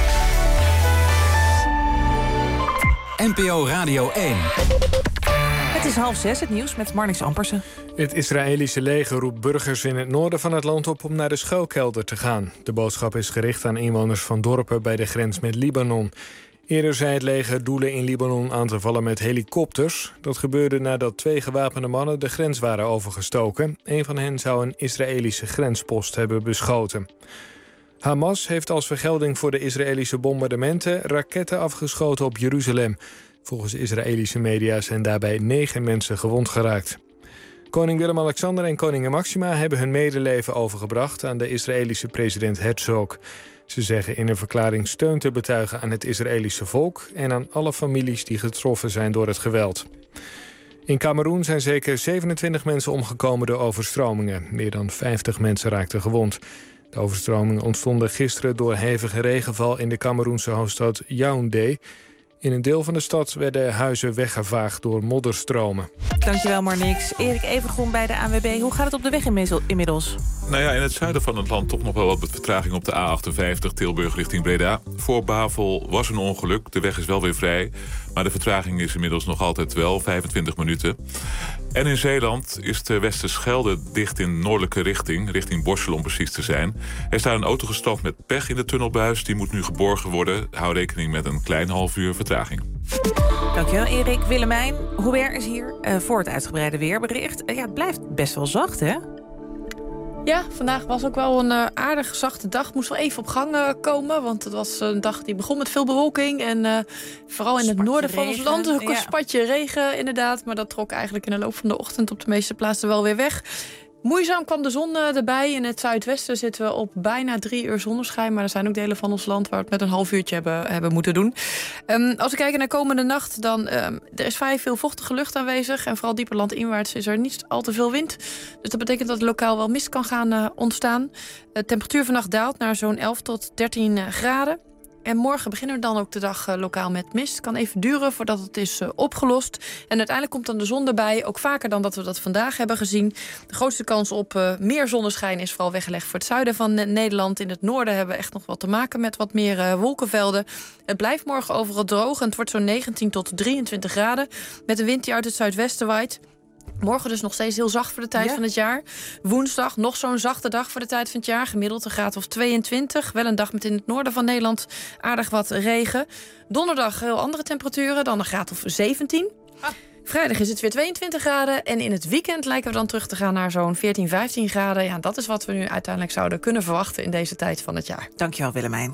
NPO Radio 1. Het is 5:30, het nieuws met Marnix Ampersen. Het Israëlische leger roept burgers in het noorden van het land op om naar de schuilkelder te gaan. De boodschap is gericht aan inwoners van dorpen bij de grens met Libanon. Eerder zei het leger doelen in Libanon aan te vallen met helikopters. Dat gebeurde nadat 2 gewapende mannen de grens waren overgestoken. Een van hen zou een Israëlische grenspost hebben beschoten. Hamas heeft als vergelding voor de Israëlische bombardementen raketten afgeschoten op Jeruzalem. Volgens Israëlische media zijn daarbij 9 mensen gewond geraakt. Koning Willem-Alexander en koningin Maxima hebben hun medeleven overgebracht aan de Israëlische president Herzog. Ze zeggen in een verklaring steun te betuigen aan het Israëlische volk en aan alle families die getroffen zijn door het geweld. In Kameroen zijn zeker 27 mensen omgekomen door overstromingen. Meer dan 50 mensen raakten gewond. De overstromingen ontstonden gisteren door hevige regenval in de Kameroense hoofdstad Yaoundé. In een deel van de stad werden huizen weggevaagd door modderstromen. Dankjewel Marnix. Erik Evengroen bij de ANWB. Hoe gaat het op de weg inmiddels? Nou ja, in het zuiden van het land toch nog wel wat vertraging op de A58 Tilburg richting Breda. Voor Bavel was een ongeluk. De weg is wel weer vrij. Maar de vertraging is inmiddels nog altijd wel 25 minuten. En in Zeeland is de Westerschelde dicht in noordelijke richting Borselen om precies te zijn. Er is daar een auto gestrand met pech in de tunnelbuis. Die moet nu geborgen worden. Hou rekening met een klein half uur vertraging. Dankjewel Erik. Willemijn, Hubert is hier voor het uitgebreide weerbericht. Ja, het blijft best wel zacht, hè? Ja, vandaag was ook wel een aardig zachte dag. Moest wel even op gang komen, want het was een dag die begon met veel bewolking. En vooral in het noorden van ons land ook een spatje regen inderdaad. Maar dat trok eigenlijk in de loop van de ochtend op de meeste plaatsen wel weer weg. Moeizaam kwam de zon erbij. In het zuidwesten zitten we op bijna 3 uur zonneschijn. Maar er zijn ook delen van ons land waar we het met een half uurtje hebben moeten doen. Als we kijken naar komende nacht, dan er is vrij veel vochtige lucht aanwezig. En vooral dieper landinwaarts is er niet al te veel wind. Dus dat betekent dat er lokaal wel mist kan gaan ontstaan. De temperatuur vannacht daalt naar zo'n 11 tot 13 graden. En morgen beginnen we dan ook de dag lokaal met mist. Het kan even duren voordat het is opgelost. En uiteindelijk komt dan de zon erbij. Ook vaker dan dat we dat vandaag hebben gezien. De grootste kans op meer zonneschijn is vooral weggelegd voor het zuiden van Nederland. In het noorden hebben we echt nog wat te maken met wat meer wolkenvelden. Het blijft morgen overal droog en het wordt zo'n 19 tot 23 graden. Met een wind die uit het zuidwesten waait. Morgen dus nog steeds heel zacht voor de tijd van het jaar. Woensdag nog zo'n zachte dag voor de tijd van het jaar. Gemiddeld een graad of 22. Wel een dag met in het noorden van Nederland aardig wat regen. Donderdag heel andere temperaturen, dan een graad of 17. Vrijdag is het weer 22 graden. En in het weekend lijken we dan terug te gaan naar zo'n 14, 15 graden. Ja, dat is wat we nu uiteindelijk zouden kunnen verwachten in deze tijd van het jaar. Dankjewel Willemijn.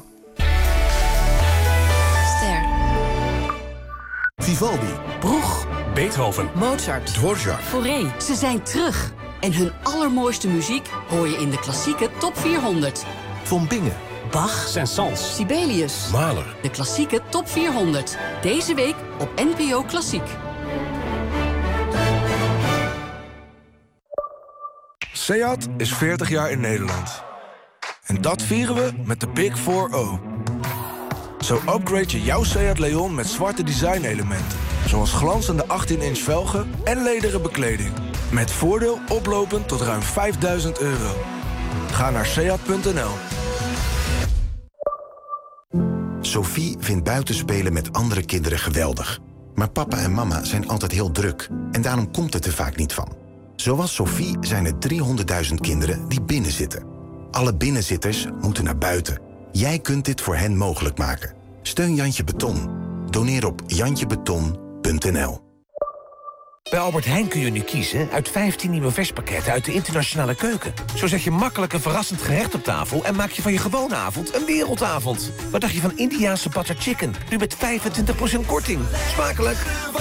Ster. Vivaldi. Broeg. Beethoven. Mozart. Dvorak. Fauré. Ze zijn terug. En hun allermooiste muziek hoor je in de klassieke top 400. Von Bingen. Bach. Saint-Saëns. Sibelius. Mahler. De klassieke top 400. Deze week op NPO Klassiek. SEAT is 40 jaar in Nederland. En dat vieren we met de Big 4O. Zo upgrade je jouw SEAT Leon met zwarte design-elementen. Zoals glanzende 18-inch velgen en lederen bekleding. Met voordeel oplopend tot ruim €5.000. Ga naar seat.nl. Sophie vindt buitenspelen met andere kinderen geweldig. Maar papa en mama zijn altijd heel druk. En daarom komt het er vaak niet van. Zoals Sophie zijn er 300.000 kinderen die binnenzitten. Alle binnenzitters moeten naar buiten. Jij kunt dit voor hen mogelijk maken. Steun Jantje Beton. Doneer op jantjebeton.nl. Bij Albert Heijn kun je nu kiezen uit 15 nieuwe verspakketten uit de internationale keuken. Zo zet je makkelijk een verrassend gerecht op tafel en maak je van je gewone avond een wereldavond. Wat dacht je van Indiaanse butter chicken? Nu met 25% korting. Smakelijk!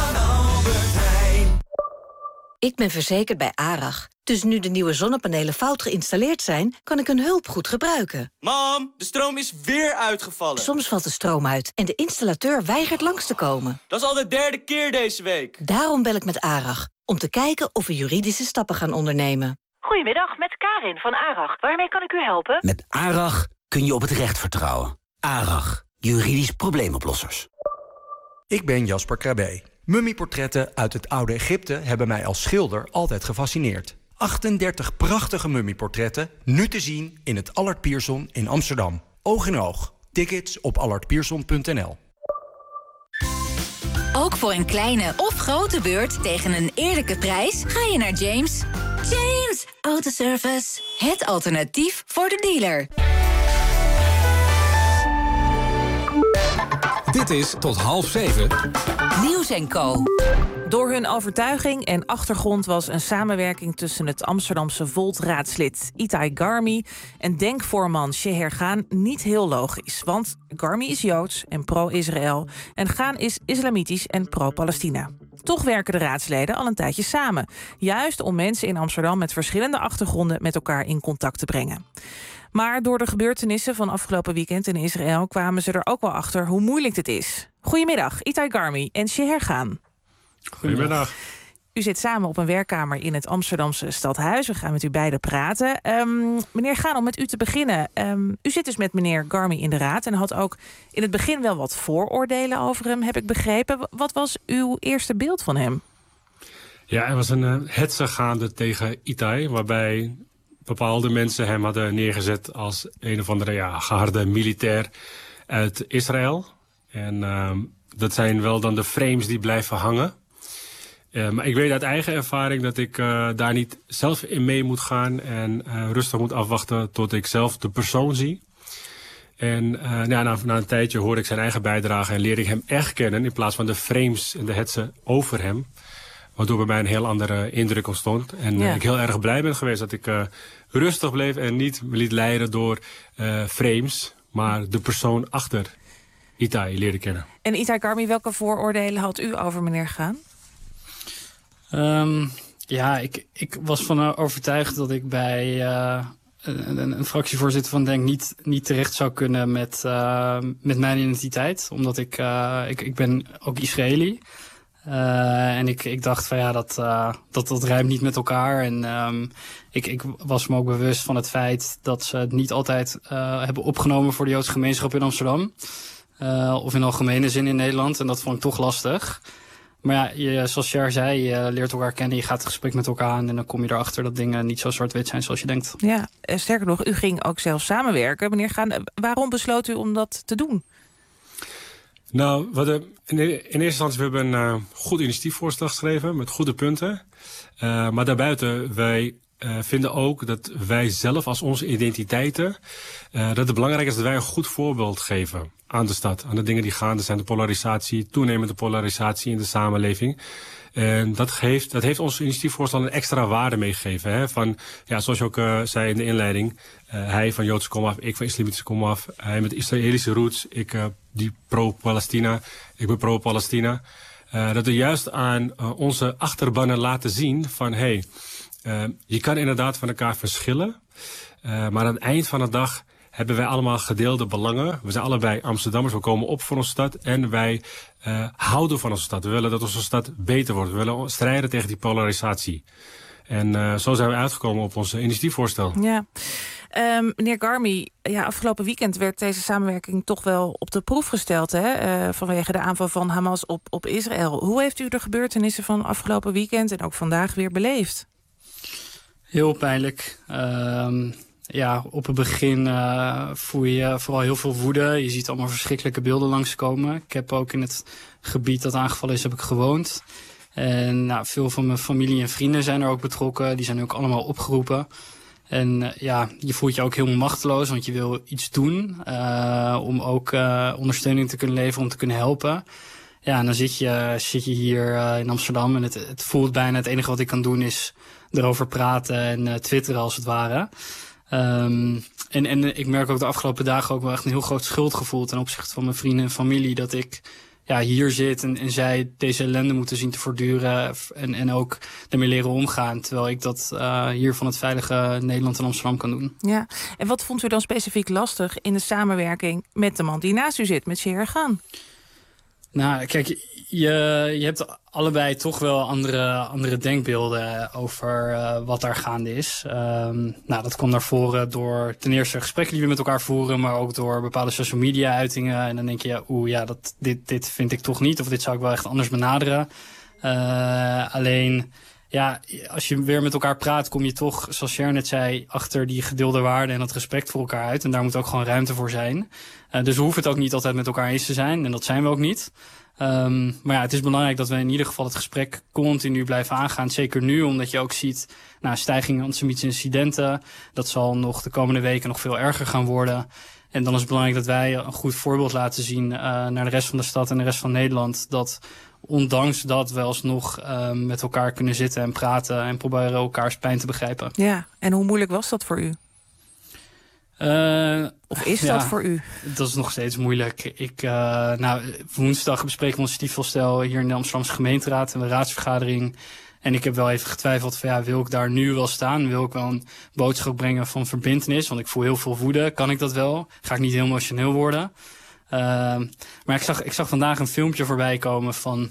Ik ben verzekerd bij ARAG. Dus nu de nieuwe zonnepanelen fout geïnstalleerd zijn, kan ik hun hulp goed gebruiken. Mam, de stroom is weer uitgevallen. Soms valt de stroom uit en de installateur weigert langs te komen. Dat is al de 3e keer deze week. Daarom bel ik met ARAG, om te kijken of we juridische stappen gaan ondernemen. Goedemiddag, met Karin van ARAG. Waarmee kan ik u helpen? Met ARAG kun je op het recht vertrouwen. ARAG, juridisch probleemoplossers. Ik ben Jasper Krabbe. Mummieportretten uit het oude Egypte hebben mij als schilder altijd gefascineerd. 38 prachtige mummieportretten, nu te zien in het Allard Pierson in Amsterdam. Oog in oog. Tickets op allardpierson.nl. Ook voor een kleine of grote beurt tegen een eerlijke prijs ga je naar James. James Autoservice. Het alternatief voor de dealer. Dit is tot 6:30. Nieuws & Co. Door hun overtuiging en achtergrond was een samenwerking tussen het Amsterdamse Volt-raadslid Itai Garmi en denkvoorman Sheher Gaan niet heel logisch. Want Garmi is Joods en pro-Israël en Gaan is islamitisch en pro-Palestina. Toch werken de raadsleden al een tijdje samen. Juist om mensen in Amsterdam met verschillende achtergronden met elkaar in contact te brengen. Maar door de gebeurtenissen van afgelopen weekend in Israël kwamen ze er ook wel achter hoe moeilijk het is. Goedemiddag, Itai Garmi en Sheher Gaan. Goedemiddag. U zit samen op een werkkamer in het Amsterdamse Stadhuis. We gaan met u beiden praten. Meneer Gaan, om met u te beginnen. U zit dus met meneer Garmi in de raad en had ook in het begin wel wat vooroordelen over hem, heb ik begrepen. Wat was uw eerste beeld van hem? Ja, er was een hetze gaande tegen Itai, waarbij bepaalde mensen hem hadden neergezet als een of andere geharde militair uit Israël. En dat zijn wel dan de frames die blijven hangen. Maar ik weet uit eigen ervaring dat ik daar niet zelf in mee moet gaan en rustig moet afwachten tot ik zelf de persoon zie. En na een tijdje hoorde ik zijn eigen bijdrage en leerde ik hem echt kennen in plaats van de frames en de hetsen over hem. Waardoor bij mij een heel andere indruk ontstond. En ik heel erg blij ben geweest dat ik rustig bleef en niet me liet leiden door frames, maar de persoon achter Itai leerde kennen. En Itai Garmi, welke vooroordelen had u over meneer Gaan? Ik was van overtuigd dat ik bij een fractievoorzitter van Denk niet terecht zou kunnen met mijn identiteit. Omdat ik ben ook Israëli. En ik dacht van dat rijmt niet met elkaar. En ik was me ook bewust van het feit dat ze het niet altijd hebben opgenomen voor de Joodse gemeenschap in Amsterdam. Of in algemene zin in Nederland. En dat vond ik toch lastig. Maar zoals Cher zei, je leert elkaar kennen, je gaat het gesprek met elkaar aan en dan kom je erachter dat dingen niet zo zwart-wit zijn zoals je denkt. Ja, sterker nog, u ging ook zelf samenwerken. Meneer Gaan, waarom besloot u om dat te doen? Nou, in eerste instantie we hebben een goed initiatiefvoorstel geschreven met goede punten. Maar daarbuiten, wij vinden ook dat wij zelf als onze identiteiten, dat het belangrijk is dat wij een goed voorbeeld geven aan de stad. Aan de dingen die gaande zijn, de polarisatie, toenemende polarisatie in de samenleving. En dat heeft ons initiatiefvoorstel een extra waarde meegegeven. Hè? Van, zoals je ook zei in de inleiding, hij van Joodse komaf, ik van islamitische komaf, hij met Israëlische roots, ik die pro-Palestina, ik ben pro-Palestina. Dat we juist aan onze achterbannen laten zien van je kan inderdaad van elkaar verschillen, maar aan het eind van de dag hebben wij allemaal gedeelde belangen. We zijn allebei Amsterdammers, we komen op voor onze stad en wij houden van onze stad. We willen dat onze stad beter wordt. We willen strijden tegen die polarisatie. En zo zijn we uitgekomen op ons initiatiefvoorstel. Ja. Meneer Garmi, afgelopen weekend werd deze samenwerking toch wel op de proef gesteld, hè? Vanwege de aanval van Hamas op Israël. Hoe heeft u de gebeurtenissen van afgelopen weekend en ook vandaag weer beleefd? Heel pijnlijk. Op het begin voel je vooral heel veel woede. Je ziet allemaal verschrikkelijke beelden langskomen. Ik heb ook in het gebied dat aangevallen is, heb ik gewoond. En veel van mijn familie en vrienden zijn er ook betrokken. Die zijn ook allemaal opgeroepen. En je voelt je ook helemaal machteloos, want je wil iets doen. Om ook ondersteuning te kunnen leveren, om te kunnen helpen. Ja, en dan zit je hier in Amsterdam en het voelt bijna... het enige wat ik kan doen is erover praten en twitteren als het ware. En ik merk ook de afgelopen dagen ook wel echt een heel groot schuldgevoel... ten opzichte van mijn vrienden en familie, dat ik hier zit en zij deze ellende moeten zien te voortduren... en ook ermee leren omgaan, terwijl ik dat hier van het veilige Nederland en Amsterdam kan doen. Ja, en wat vond u dan specifiek lastig in de samenwerking met de man die naast u zit, met Sher Gaan? Nou, kijk, je hebt allebei toch wel andere denkbeelden over wat daar gaande is. Dat komt naar voren door ten eerste gesprekken die we met elkaar voeren, maar ook door bepaalde social media uitingen. En dan denk je, dit vind ik toch niet, of dit zou ik wel echt anders benaderen. Alleen, ja, als je weer met elkaar praat, kom je toch, zoals Sher net zei, achter die gedeelde waarden en dat respect voor elkaar uit. En daar moet ook gewoon ruimte voor zijn. Dus we hoeven het ook niet altijd met elkaar eens te zijn. En dat zijn we ook niet. Maar ja, het is belangrijk dat we in ieder geval het gesprek continu blijven aangaan. Zeker nu, omdat je ook ziet stijging antisemitische incidenten. Dat zal nog de komende weken nog veel erger gaan worden. En dan is het belangrijk dat wij een goed voorbeeld laten zien naar de rest van de stad en de rest van Nederland. Dat ondanks dat we alsnog met elkaar kunnen zitten en praten en proberen elkaars pijn te begrijpen. Ja, en hoe moeilijk was dat voor u? Of is dat voor u? Dat is nog steeds moeilijk. Woensdag bespreken we ons stiefvoorstel hier in de Amsterdamse gemeenteraad en de raadsvergadering. En ik heb wel even getwijfeld van wil ik daar nu wel staan? Wil ik wel een boodschap brengen van verbintenis? Want ik voel heel veel woede. Kan ik dat wel? Ga ik niet heel emotioneel worden? Maar ik zag vandaag een filmpje voorbij komen van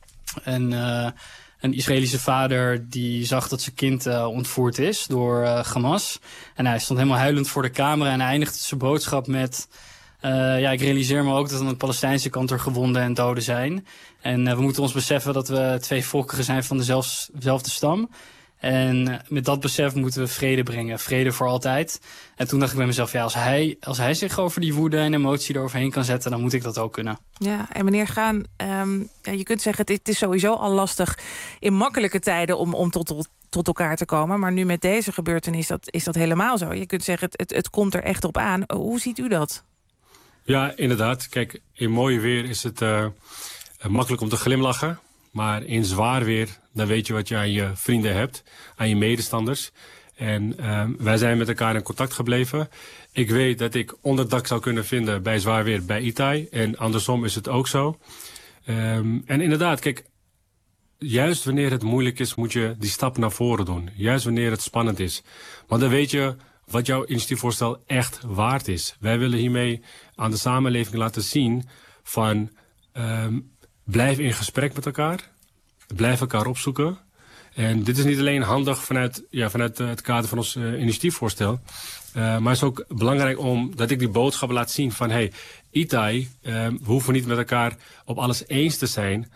een Israëlische vader die zag dat zijn kind ontvoerd is door Hamas. En hij stond helemaal huilend voor de camera en hij eindigde zijn boodschap met... ik realiseer me ook dat aan de Palestijnse kant er gewonden en doden zijn. En we moeten ons beseffen dat we twee volkeren zijn van dezelfde stam. En met dat besef moeten we vrede brengen. Vrede voor altijd. En toen dacht ik bij mezelf, als hij zich over die woede en emotie eroverheen kan zetten, dan moet ik dat ook kunnen. Ja, en meneer Gaan, je kunt zeggen, het is sowieso al lastig in makkelijke tijden om tot elkaar te komen. Maar nu met deze gebeurtenis is dat helemaal zo. Je kunt zeggen, het komt er echt op aan. Hoe ziet u dat? Ja, inderdaad. Kijk, in mooi weer is het makkelijk om te glimlachen. Maar in zwaar weer, dan weet je wat je aan je vrienden hebt, aan je medestanders. En wij zijn met elkaar in contact gebleven. Ik weet dat ik onderdak zou kunnen vinden bij zwaar weer bij Itai. En andersom is het ook zo. En inderdaad, kijk, juist wanneer het moeilijk is, moet je die stap naar voren doen. Juist wanneer het spannend is. Want dan weet je wat jouw initiatiefvoorstel echt waard is. Wij willen hiermee aan de samenleving laten zien van... blijf in gesprek met elkaar. Blijf elkaar opzoeken. En dit is niet alleen handig vanuit het kader van ons initiatiefvoorstel. Maar het is ook belangrijk dat ik die boodschap laat zien van... Itai, we hoeven niet met elkaar op alles eens te zijn.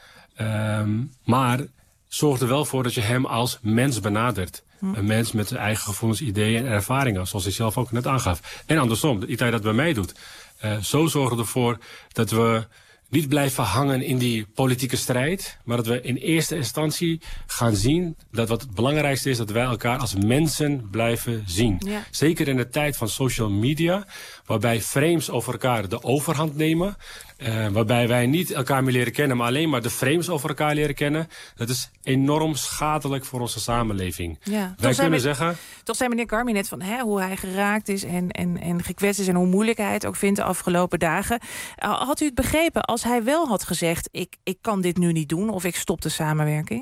Maar zorg er wel voor dat je hem als mens benadert. Een mens met zijn eigen gevoelens, ideeën en ervaringen. Zoals hij zelf ook net aangaf. En andersom, dat Itai dat bij mij doet. Zo zorgen we ervoor dat we... niet blijven hangen in die politieke strijd, maar dat we in eerste instantie gaan zien dat wat het belangrijkste is, dat wij elkaar als mensen blijven zien. Ja. Zeker in de tijd van social media, waarbij frames over elkaar de overhand nemen, waarbij wij niet elkaar meer leren kennen, maar alleen maar de frames over elkaar leren kennen. Dat is enorm schadelijk voor onze samenleving. Ja. Wij kunnen zeggen... Toch zei meneer Garmi net van hoe hij geraakt is en gekwetst is en hoe moeilijk hij het ook vindt de afgelopen dagen. Had u het begrepen als hij wel had gezegd, ik kan dit nu niet doen of ik stop de samenwerking?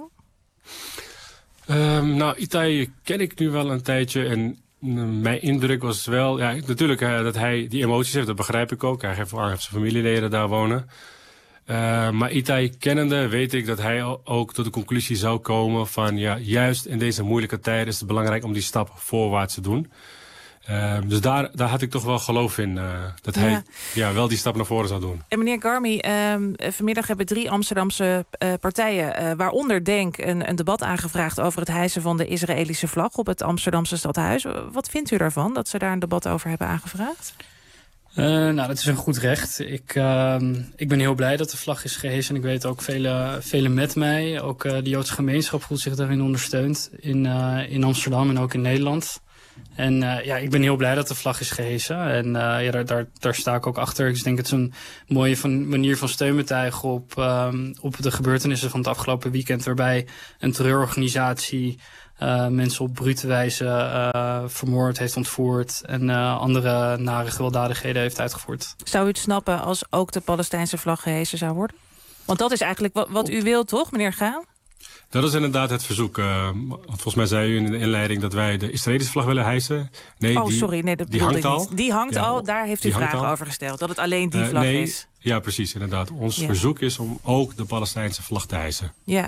Itai ken ik nu wel een tijdje en mijn indruk was wel... Ja, natuurlijk dat hij die emoties heeft, dat begrijp ik ook. Hij heeft zijn familieleden daar wonen. Maar Itai kennende weet ik dat hij ook tot de conclusie zou komen van... juist in deze moeilijke tijden is het belangrijk om die stap voorwaarts te doen. Dus daar had ik toch wel geloof in. Dat hij wel die stap naar voren zou doen. En meneer Garmi, vanmiddag hebben 3 Amsterdamse partijen... waaronder Denk een debat aangevraagd over het hijsen van de Israëlische vlag... op het Amsterdamse stadhuis. Wat vindt u daarvan, dat ze daar een debat over hebben aangevraagd? Dat is een goed recht. Ik ben heel blij dat de vlag is gehesen. En ik weet ook velen met mij. Ook de Joodse gemeenschap voelt zich daarin ondersteund. In Amsterdam en ook in Nederland. En ik ben heel blij dat de vlag is gehesen. En daar sta ik ook achter. Ik denk het is een mooie manier van steun betuigen op de gebeurtenissen van het afgelopen weekend. Waarbij een terreurorganisatie mensen op brute wijze vermoord heeft, ontvoerd. En andere nare gewelddadigheden heeft uitgevoerd. Zou u het snappen als ook de Palestijnse vlag gehesen zou worden? Want dat is eigenlijk wat u wilt, toch, meneer Gaan? Dat is inderdaad het verzoek. Want volgens mij zei u in de inleiding dat wij de Israëlische vlag willen hijsen. Nee, die hangt al. Die hangt al, daar heeft u vragen over gesteld. Dat het alleen die vlag is. Ja, precies, inderdaad. Ons verzoek is om ook de Palestijnse vlag te hijsen. Ja.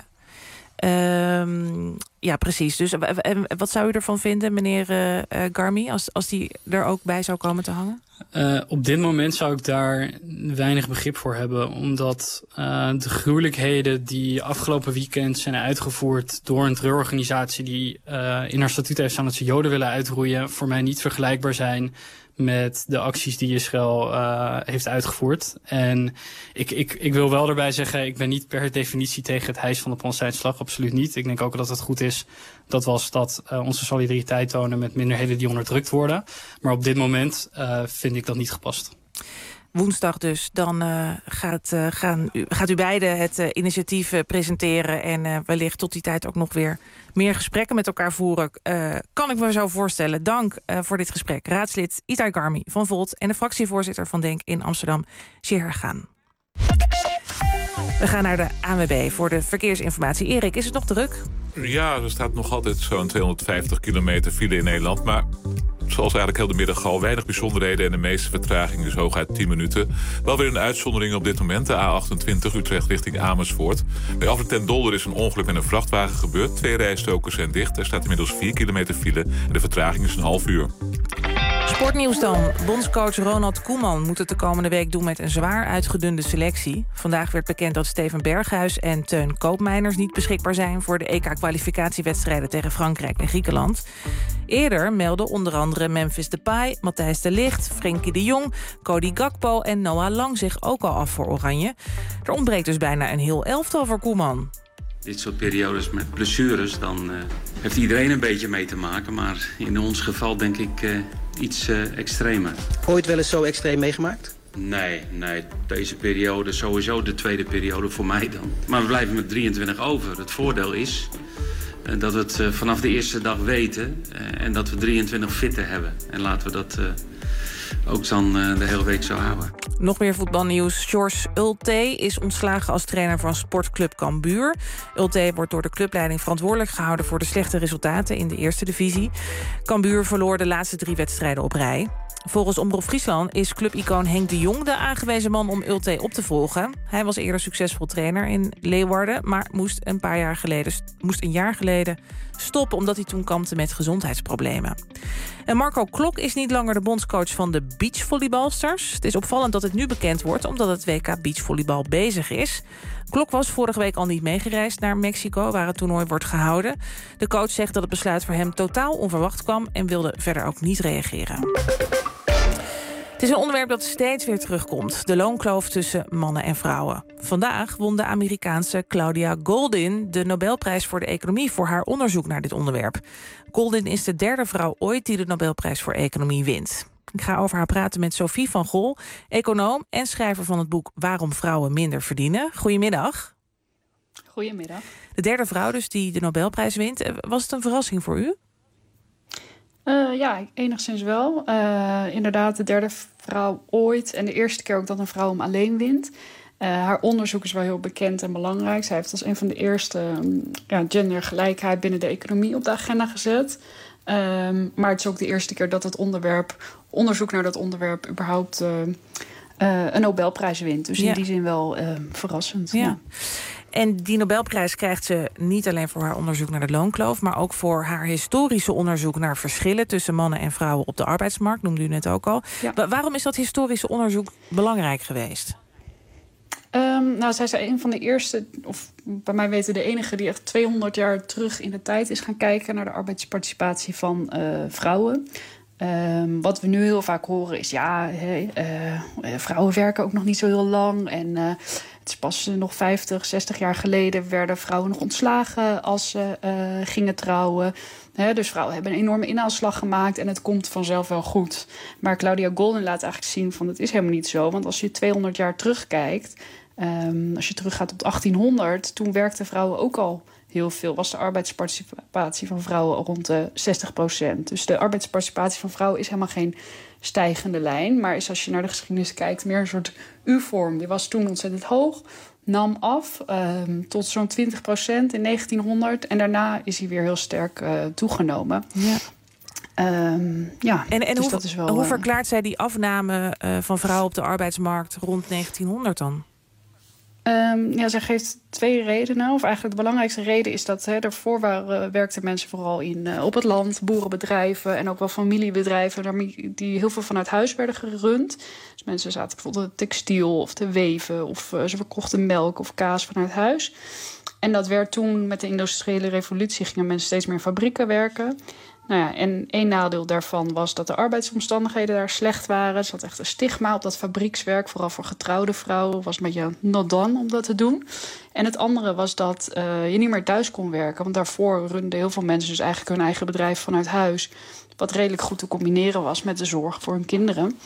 Ja, precies. Dus wat zou u ervan vinden, meneer Garmi, als die er ook bij zou komen te hangen? Op dit moment zou ik daar weinig begrip voor hebben. Omdat de gruwelijkheden die afgelopen weekend zijn uitgevoerd door een terreurorganisatie die in haar statuut heeft staan dat ze Joden willen uitroeien, voor mij niet vergelijkbaar zijn met de acties die Israël heeft uitgevoerd. En ik wil wel erbij zeggen, ik ben niet per definitie tegen het hijsen van de Palestijnse vlag, absoluut niet. Ik denk ook dat het goed is dat we als stad onze solidariteit tonen met minderheden die onderdrukt worden. Maar op dit moment vind ik dat niet gepast. Woensdag dus, dan gaat u beiden het initiatief presenteren en wellicht tot die tijd ook nog weer meer gesprekken met elkaar voeren. Kan ik me zo voorstellen. Dank voor dit gesprek. Raadslid Itai Garmi van Volt en de fractievoorzitter van DENK in Amsterdam, Sheher Gaan. We gaan naar de ANWB voor de verkeersinformatie. Erik, is het nog druk? Ja, er staat nog altijd zo'n 250 kilometer file in Nederland, maar zoals eigenlijk heel de middag al, weinig bijzonderheden en de meeste vertraging is hooguit 10 minuten. Wel weer een uitzondering op dit moment, de A28 Utrecht richting Amersfoort. Bij afrit Ten Dolder is een ongeluk met een vrachtwagen gebeurd. 2 rijstroken zijn dicht, er staat inmiddels 4 kilometer file en de vertraging is een half uur. Sportnieuws dan. Bondscoach Ronald Koeman moet het de komende week doen met een zwaar uitgedunde selectie. Vandaag werd bekend dat Steven Berghuis en Teun Koopmeiners niet beschikbaar zijn voor de EK-kwalificatiewedstrijden tegen Frankrijk en Griekenland. Eerder meldden onder andere Memphis Depay, Matthijs de Ligt, Frenkie de Jong, Cody Gakpo en Noah Lang zich ook al af voor Oranje. Er ontbreekt dus bijna een heel elftal voor Koeman. Dit soort periodes met blessures, dan heeft iedereen een beetje mee te maken. Maar in ons geval denk ik iets extremer. Ooit wel eens zo extreem meegemaakt? Nee, deze periode, sowieso de tweede periode voor mij dan. Maar we blijven met 23 over. Het voordeel is dat we het vanaf de eerste dag weten en dat we 23 fitten hebben. En laten we dat ook dan de hele week zo houden. Nog meer voetbalnieuws. George Ulte is ontslagen als trainer van sportclub Cambuur. Ulte wordt door de clubleiding verantwoordelijk gehouden voor de slechte resultaten in de eerste divisie. Cambuur verloor de laatste 3 wedstrijden op rij. Volgens Omroep Friesland is clubicoon Henk de Jong de aangewezen man om Ulte op te volgen. Hij was eerder succesvol trainer in Leeuwarden, maar moest een jaar geleden stoppen omdat hij toen kampte met gezondheidsproblemen. En Marco Klok is niet langer de bondscoach van de beachvolleybalsters. Het is opvallend dat het nu bekend wordt omdat het WK beachvolleybal bezig is. Klok was vorige week al niet meegereisd naar Mexico, waar het toernooi wordt gehouden. De coach zegt dat het besluit voor hem totaal onverwacht kwam en wilde verder ook niet reageren. Het is een onderwerp dat steeds weer terugkomt. De loonkloof tussen mannen en vrouwen. Vandaag won de Amerikaanse Claudia Goldin de Nobelprijs voor de economie voor haar onderzoek naar dit onderwerp. Goldin is de 3e vrouw ooit die de Nobelprijs voor economie wint. Ik ga over haar praten met Sophie van Gol, econoom en schrijver van het boek Waarom vrouwen minder verdienen. Goedemiddag. Goedemiddag. De 3e vrouw dus die de Nobelprijs wint. Was het een verrassing voor u? Ja, enigszins wel. Inderdaad, de 3e vrouw ooit en de eerste keer ook dat een vrouw hem alleen wint. Haar onderzoek is wel heel bekend en belangrijk. Zij heeft als een van de eerste gendergelijkheid binnen de economie op de agenda gezet. Maar het is ook de eerste keer dat het onderzoek naar dat onderwerp überhaupt een Nobelprijs wint. Dus in die zin wel verrassend. Ja. En die Nobelprijs krijgt ze niet alleen voor haar onderzoek naar de loonkloof, maar ook voor haar historische onderzoek naar verschillen tussen mannen en vrouwen op de arbeidsmarkt, noemde u net ook al. Ja. Waarom is dat historische onderzoek belangrijk geweest? Zij is een van de eerste, of bij mij weten de enige, die echt 200 jaar terug in de tijd is gaan kijken naar de arbeidsparticipatie van vrouwen. Wat we nu heel vaak horen is, vrouwen werken ook nog niet zo heel lang. En het is pas nog 50, 60 jaar geleden werden vrouwen nog ontslagen als ze gingen trouwen. Dus vrouwen hebben een enorme inhaalslag gemaakt en het komt vanzelf wel goed. Maar Claudia Goldin laat eigenlijk zien van het is helemaal niet zo. Want als je 200 jaar terugkijkt, als je teruggaat op 1800, toen werkten vrouwen ook al heel veel. Was de arbeidsparticipatie van vrouwen al rond de 60%. Dus de arbeidsparticipatie van vrouwen is helemaal geen stijgende lijn. Maar is als je naar de geschiedenis kijkt meer een soort U-vorm. Die was toen ontzettend hoog. Nam af tot zo'n 20% in 1900. En daarna is hij weer heel sterk toegenomen. Ja. En dus dat is wel, hoe verklaart zij die afname van vrouwen op de arbeidsmarkt rond 1900 dan? Zij geeft 2 redenen. Of eigenlijk de belangrijkste reden is dat daarvoor werkten mensen vooral op het land, boerenbedrijven en ook wel familiebedrijven die heel veel vanuit huis werden gerund. Dus mensen zaten bijvoorbeeld te textiel of te weven of ze verkochten melk of kaas vanuit huis. En dat werd toen met de industriële revolutie gingen mensen steeds meer in fabrieken werken. Nou ja, en één nadeel daarvan was dat de arbeidsomstandigheden daar slecht waren. Er zat echt een stigma op dat fabriekswerk. Vooral voor getrouwde vrouwen was een beetje not done om dat te doen. En het andere was dat je niet meer thuis kon werken. Want daarvoor runden heel veel mensen dus eigenlijk hun eigen bedrijf vanuit huis. Wat redelijk goed te combineren was met de zorg voor hun kinderen.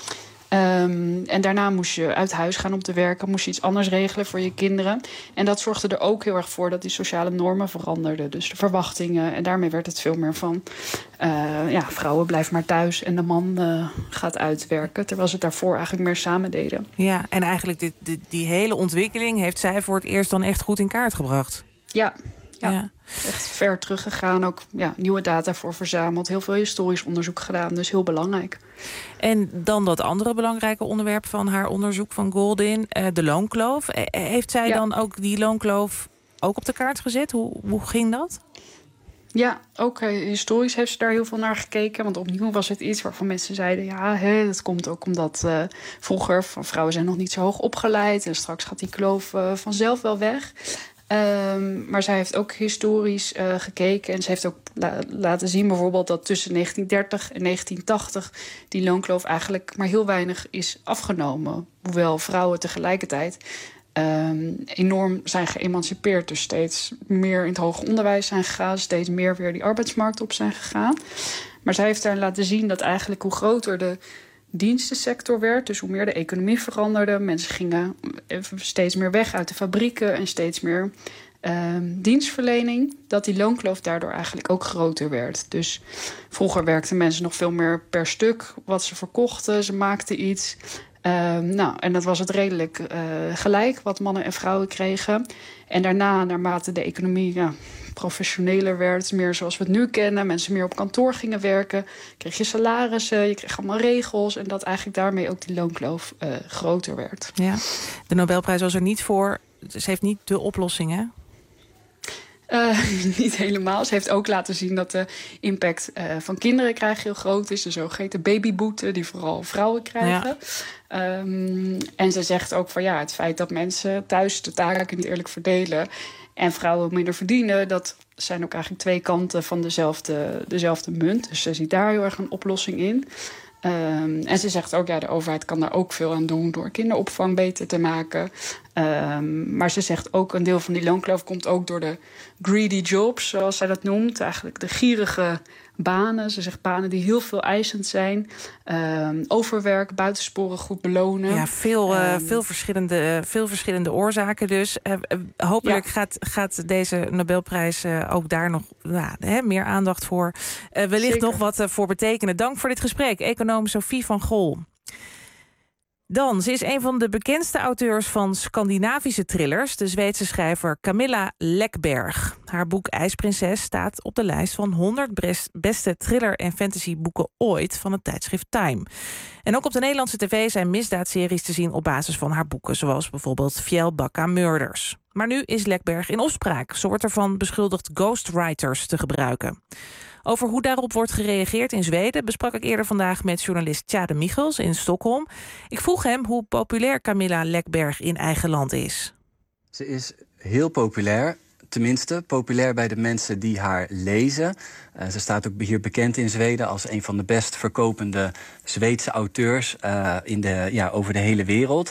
En daarna moest je uit huis gaan om te werken. Moest je iets anders regelen voor je kinderen. En dat zorgde er ook heel erg voor dat die sociale normen veranderden. Dus de verwachtingen. En daarmee werd het veel meer van vrouwen blijven maar thuis en de man gaat uitwerken. Terwijl ze het daarvoor eigenlijk meer samen deden. Ja, en eigenlijk die hele ontwikkeling heeft zij voor het eerst dan echt goed in kaart gebracht. Ja. Echt ver teruggegaan. Ook nieuwe data voor verzameld. Heel veel historisch onderzoek gedaan. Dus heel belangrijk. En dan dat andere belangrijke onderwerp van haar onderzoek van Goldin. De loonkloof. Heeft zij dan ook die loonkloof ook op de kaart gezet? Hoe ging dat? Ja, ook historisch heeft ze daar heel veel naar gekeken. Want opnieuw was het iets waarvan mensen zeiden... dat komt ook omdat vroeger vrouwen zijn nog niet zo hoog opgeleid. En straks gaat die kloof vanzelf wel weg. Maar zij heeft ook historisch gekeken. En ze heeft ook laten zien bijvoorbeeld dat tussen 1930 en 1980... die loonkloof eigenlijk maar heel weinig is afgenomen. Hoewel vrouwen tegelijkertijd enorm zijn geëmancipeerd. Dus steeds meer in het hoger onderwijs zijn gegaan. Steeds meer weer die arbeidsmarkt op zijn gegaan. Maar zij heeft daar laten zien dat eigenlijk hoe groter de dienstensector werd, dus hoe meer de economie veranderde. Mensen gingen steeds meer weg uit de fabrieken en steeds meer dienstverlening, dat die loonkloof daardoor eigenlijk ook groter werd. Dus vroeger werkten mensen nog veel meer per stuk wat ze verkochten. Ze maakten iets. En dat was het redelijk gelijk wat mannen en vrouwen kregen. En daarna, naarmate de economie professioneler werd, meer zoals we het nu kennen, mensen meer op kantoor gingen werken, kreeg je salarissen, je kreeg allemaal regels en dat eigenlijk daarmee ook die loonkloof groter werd. Ja, de Nobelprijs was er niet voor. Ze heeft niet de oplossing, hè? Niet helemaal. Ze heeft ook laten zien dat de impact van kinderen krijgen heel groot is. De zogeheten babyboete die vooral vrouwen krijgen. Ja. En ze zegt ook van het feit dat mensen thuis de taken niet eerlijk verdelen en vrouwen minder verdienen, dat zijn ook eigenlijk 2 kanten van dezelfde munt. Dus ze ziet daar heel erg een oplossing in. En ze zegt ook, de overheid kan daar ook veel aan doen door kinderopvang beter te maken. Maar ze zegt ook, een deel van die loonkloof komt ook door de greedy jobs, zoals zij dat noemt. Eigenlijk de gierige banen. Ze zegt banen die heel veel eisend zijn. Overwerk, buitensporen goed belonen. Ja, veel verschillende oorzaken dus. Hopelijk gaat deze Nobelprijs ook daar nog meer aandacht voor. Wellicht Zeker. Nog wat voor betekenen. Dank voor dit gesprek, econoom Sophie van Gol. Dan, ze is een van de bekendste auteurs van Scandinavische thrillers, de Zweedse schrijver Camilla Läckberg. Haar boek IJsprinses staat op de lijst van 100 beste thriller- en fantasyboeken ooit van het tijdschrift Time. En ook op de Nederlandse tv zijn misdaadseries te zien op basis van haar boeken, zoals bijvoorbeeld Fjällbacka Murders. Maar nu is Läckberg in opspraak. Ze wordt ervan beschuldigd ghostwriters te gebruiken. Over hoe daarop wordt gereageerd in Zweden besprak ik eerder vandaag met journalist Tjade Michels in Stockholm. Ik vroeg hem hoe populair Camilla Läckberg in eigen land is. Ze is heel populair. Tenminste, populair bij de mensen die haar lezen. Ze staat ook hier bekend in Zweden als een van de best verkopende Zweedse auteurs over de hele wereld.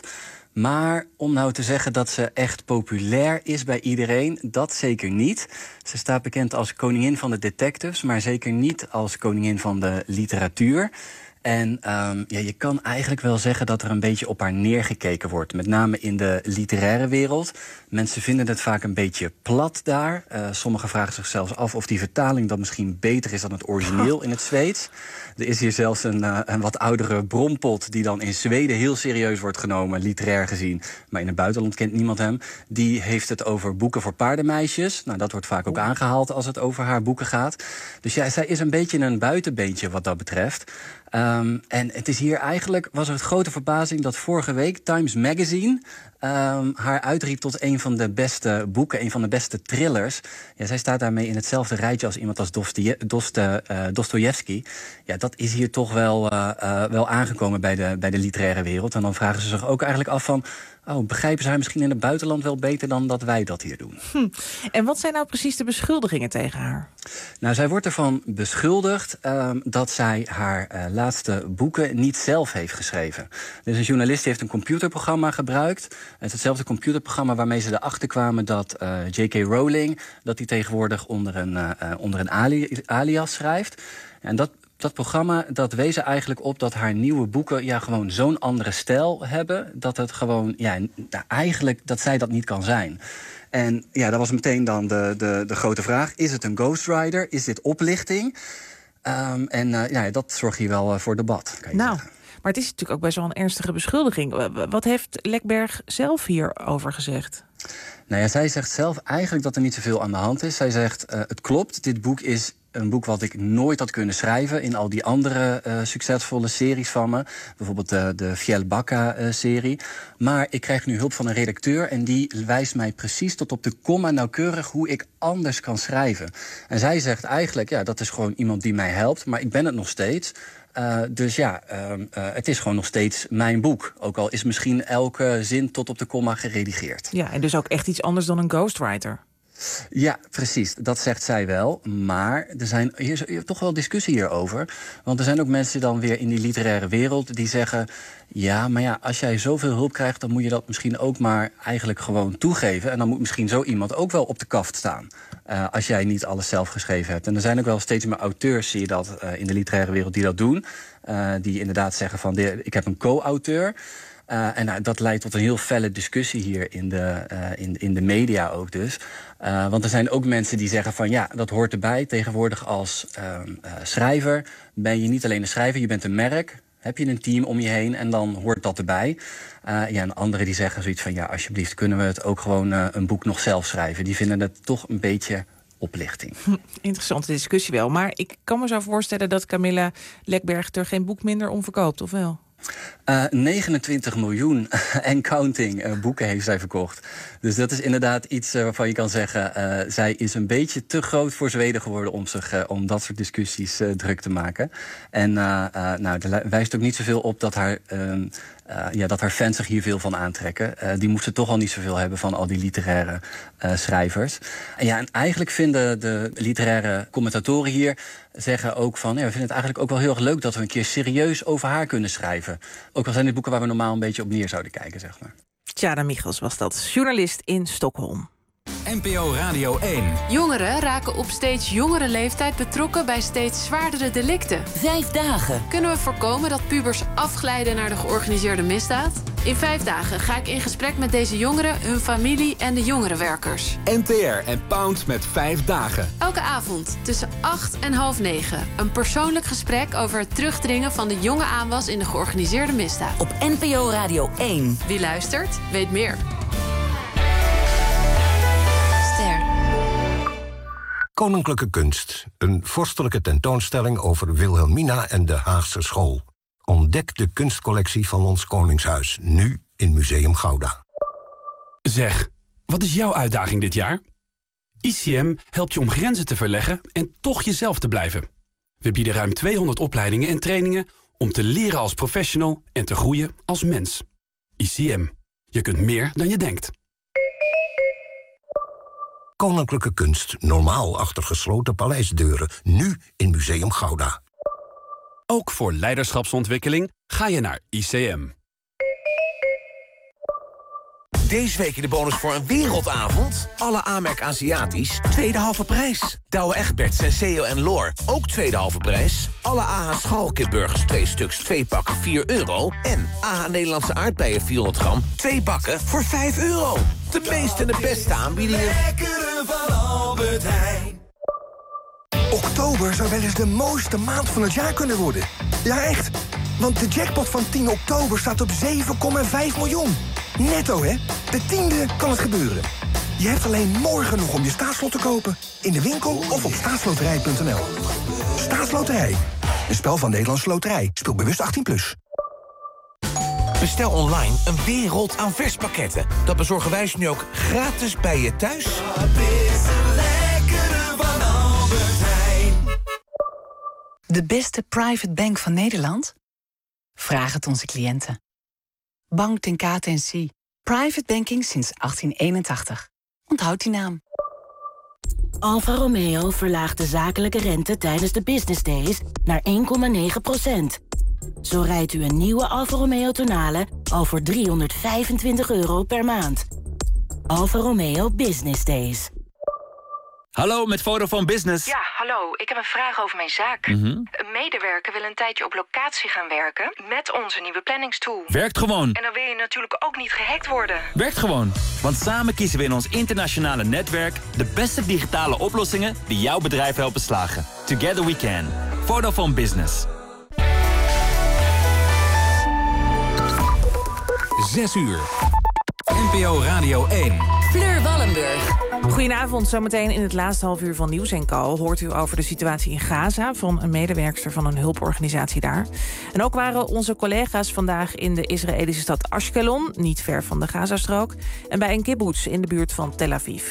Maar om nou te zeggen dat ze echt populair is bij iedereen, dat zeker niet. Ze staat bekend als koningin van de detectives, maar zeker niet als koningin van de literatuur. En je kan eigenlijk wel zeggen dat er een beetje op haar neergekeken wordt. Met name in de literaire wereld. Mensen vinden het vaak een beetje plat daar. Sommigen vragen zich zelfs af of die vertaling dan misschien beter is dan het origineel in het Zweeds. Er is hier zelfs een wat oudere Brompot die dan in Zweden heel serieus wordt genomen, literair gezien. Maar in het buitenland kent niemand hem. Die heeft het over boeken voor paardenmeisjes. Nou, dat wordt vaak ook aangehaald als het over haar boeken gaat. Dus ja, zij is een beetje een buitenbeentje wat dat betreft. En het is hier eigenlijk, was er het grote verbazing dat vorige week Times Magazine haar uitriep tot een van de beste boeken, een van de beste thrillers. Ja, zij staat daarmee in hetzelfde rijtje als iemand als Dostojevski. Ja, dat is hier toch wel aangekomen bij de literaire wereld. En dan vragen ze zich ook eigenlijk af van, begrijpen ze haar misschien in het buitenland wel beter dan dat wij dat hier doen? En wat zijn nou precies de beschuldigingen tegen haar? Nou, zij wordt ervan beschuldigd dat zij haar laatste boeken niet zelf heeft geschreven. Dus een journalist heeft een computerprogramma gebruikt. Het is hetzelfde computerprogramma waarmee ze erachter kwamen dat J.K. Rowling, dat die tegenwoordig onder een alias schrijft. En dat programma, dat wees er eigenlijk op dat haar nieuwe boeken gewoon zo'n andere stijl hebben, dat het gewoon, eigenlijk dat zij dat niet kan zijn. En ja, dat was meteen dan de grote vraag. Is het een ghostwriter? Is dit oplichting? Dat zorgt hier wel voor debat. Maar het is natuurlijk ook best wel een ernstige beschuldiging. Wat heeft Lekberg zelf hierover gezegd? Nou ja, zij zegt zelf eigenlijk dat er niet zoveel aan de hand is. Zij zegt, het klopt, dit boek is een boek wat ik nooit had kunnen schrijven in al die andere succesvolle series van me. Bijvoorbeeld de Fjällbacka-serie. Maar ik krijg nu hulp van een redacteur en die wijst mij precies tot op de komma nauwkeurig hoe ik anders kan schrijven. En zij zegt eigenlijk, dat is gewoon iemand die mij helpt, maar ik ben het nog steeds. Het is gewoon nog steeds mijn boek. Ook al is misschien elke zin tot op de komma geredigeerd. Ja, en dus ook echt iets anders dan een ghostwriter. Ja, precies. Dat zegt zij wel. Maar er is toch wel discussie hierover. Want er zijn ook mensen dan weer in die literaire wereld die zeggen, als jij zoveel hulp krijgt, dan moet je dat misschien ook maar eigenlijk gewoon toegeven. En dan moet misschien zo iemand ook wel op de kaft staan. Als jij niet alles zelf geschreven hebt. En er zijn ook wel steeds meer auteurs, zie je dat, in de literaire wereld die dat doen. Die inderdaad zeggen van, ik heb een co-auteur. Dat leidt tot een heel felle discussie hier in de media ook dus. Want er zijn ook mensen die zeggen van, dat hoort erbij. Tegenwoordig als schrijver ben je niet alleen een schrijver, je bent een merk. Heb je een team om je heen en dan hoort dat erbij. En anderen die zeggen zoiets van, alsjeblieft kunnen we het ook gewoon een boek nog zelf schrijven. Die vinden het toch een beetje oplichting. Interessante discussie wel. Maar ik kan me zo voorstellen dat Camilla Lekberg er geen boek minder om verkoopt, of wel? 29 miljoen en counting boeken heeft zij verkocht. Dus dat is inderdaad iets waarvan je kan zeggen, zij is een beetje te groot voor Zweden geworden om dat soort discussies druk te maken. En er wijst ook niet zoveel op dat haar fans zich hier veel van aantrekken. Die moesten toch al niet zoveel hebben van al die literaire schrijvers. En eigenlijk vinden de literaire commentatoren hier zeggen ook van, we vinden het eigenlijk ook wel heel erg leuk dat we een keer serieus over haar kunnen schrijven. Ook al zijn dit boeken waar we normaal een beetje op neer zouden kijken, zeg maar. Tjada Michels was dat, journalist in Stockholm. NPO Radio 1. Jongeren raken op steeds jongere leeftijd betrokken bij steeds zwaardere delicten. 5 dagen. Kunnen we voorkomen dat pubers afglijden naar de georganiseerde misdaad? In 5 dagen ga ik in gesprek met deze jongeren, hun familie en de jongerenwerkers. NTR en Pound met 5 dagen. Elke avond tussen 8 en half 9. Een persoonlijk gesprek over het terugdringen van de jonge aanwas in de georganiseerde misdaad. Op NPO Radio 1. Wie luistert, weet meer. Koninklijke Kunst, een vorstelijke tentoonstelling over Wilhelmina en de Haagse School. Ontdek de kunstcollectie van ons Koningshuis, nu in Museum Gouda. Zeg, wat is jouw uitdaging dit jaar? ICM helpt je om grenzen te verleggen en toch jezelf te blijven. We bieden ruim 200 opleidingen en trainingen om te leren als professional en te groeien als mens. ICM, je kunt meer dan je denkt. Koninklijke Kunst, normaal achter gesloten paleisdeuren, nu in Museum Gouda. Ook voor leiderschapsontwikkeling ga je naar ICM. Deze week in de bonus voor een wereldavond. Alle Amerk Aziatisch, tweede halve prijs. Douwe Egberts, Senseo en Loor, ook tweede halve prijs. Alle AH Schalkipburgers, 2 stuks, 2 pakken, €4. En AH Nederlandse aardbeien, 400 gram, 2 pakken voor €5. De meeste en de beste aanbiedingen. Lekkere van Albert Heijn. Oktober zou wel eens de mooiste maand van het jaar kunnen worden. Ja, echt. Want de jackpot van 10 oktober staat op 7,5 miljoen. Netto, hè? De 10e kan het gebeuren. Je hebt alleen morgen nog om je staatslot te kopen. In de winkel of op staatsloterij.nl. Staatsloterij. Een spel van Nederlandse Loterij. Speel bewust 18+. Bestel online een wereld aan verspakketten. Dat bezorgen wij nu ook gratis bij je thuis. De beste private bank van Nederland? Vraag het onze cliënten. Bank ten KTNC. Private banking sinds 1881. Onthoud die naam. Alfa Romeo verlaagt de zakelijke rente tijdens de business days naar 1,9%. Zo rijdt u een nieuwe Alfa Romeo Tonale al voor €325 per maand. Alfa Romeo Business Days. Hallo, met Vodafone Business. Ja, hallo. Ik heb een vraag over mijn zaak. Een medewerker wil een tijdje op locatie gaan werken met onze nieuwe planningstool. Werkt gewoon. En dan wil je natuurlijk ook niet gehackt worden. Werkt gewoon. Want samen kiezen we in ons internationale netwerk de beste digitale oplossingen die jouw bedrijf helpen slagen. Together we can. Vodafone Business. 6 uur. NPO Radio 1. Fleur Wallenburg. Goedenavond, zometeen in het laatste half uur van Nieuws & Co. hoort u over de situatie in Gaza van een medewerkster van een hulporganisatie daar. En ook waren onze collega's vandaag in de Israëlische stad Ashkelon, niet ver van de Gazastrook, en bij een kibbutz in de buurt van Tel Aviv.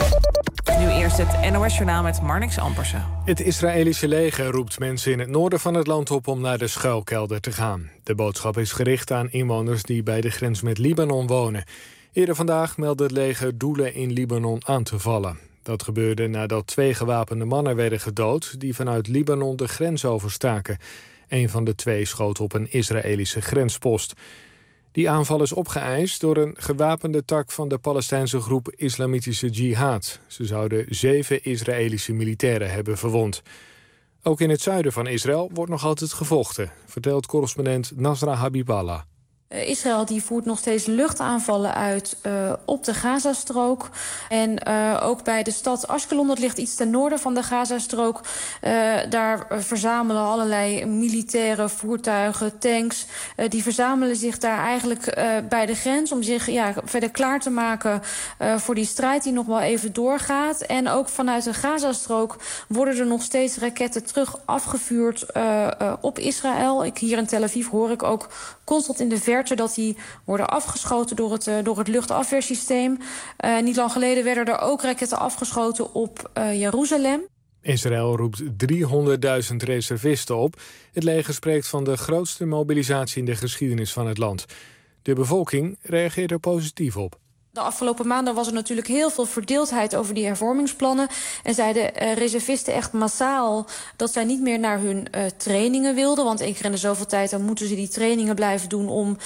Nu eerst het NOS-journaal met Marnix Ampersen. Het Israëlische leger roept mensen in het noorden van het land op om naar de schuilkelder te gaan. De boodschap is gericht aan inwoners die bij de grens met Libanon wonen. Eerder vandaag meldde het leger doelen in Libanon aan te vallen. Dat gebeurde nadat 2 gewapende mannen werden gedood die vanuit Libanon de grens overstaken. Een van de 2 schoot op een Israëlische grenspost. Die aanval is opgeëist door een gewapende tak van de Palestijnse groep Islamitische Jihad. Ze zouden 7 Israëlische militairen hebben verwond. Ook in het zuiden van Israël wordt nog altijd gevochten, vertelt correspondent Nasra Habiballah. Israël die voert nog steeds luchtaanvallen uit op de Gazastrook. En ook bij de stad Ashkelon, dat ligt iets ten noorden van de Gazastrook. Daar verzamelen allerlei militaire voertuigen, tanks. Die verzamelen zich daar eigenlijk bij de grens om zich verder klaar te maken voor die strijd die nog wel even doorgaat. En ook vanuit de Gazastrook worden er nog steeds raketten terug afgevuurd op Israël. Hier in Tel Aviv hoor ik ook constant in de verte dat die worden afgeschoten door het luchtafweersysteem. Niet lang geleden werden er ook raketten afgeschoten op Jeruzalem. Israël roept 300.000 reservisten op. Het leger spreekt van de grootste mobilisatie in de geschiedenis van het land. De bevolking reageert er positief op. De afgelopen maanden was er natuurlijk heel veel verdeeldheid over die hervormingsplannen. En zeiden reservisten echt massaal dat zij niet meer naar hun trainingen wilden. Want 1 keer in de zoveel tijd dan moeten ze die trainingen blijven doen om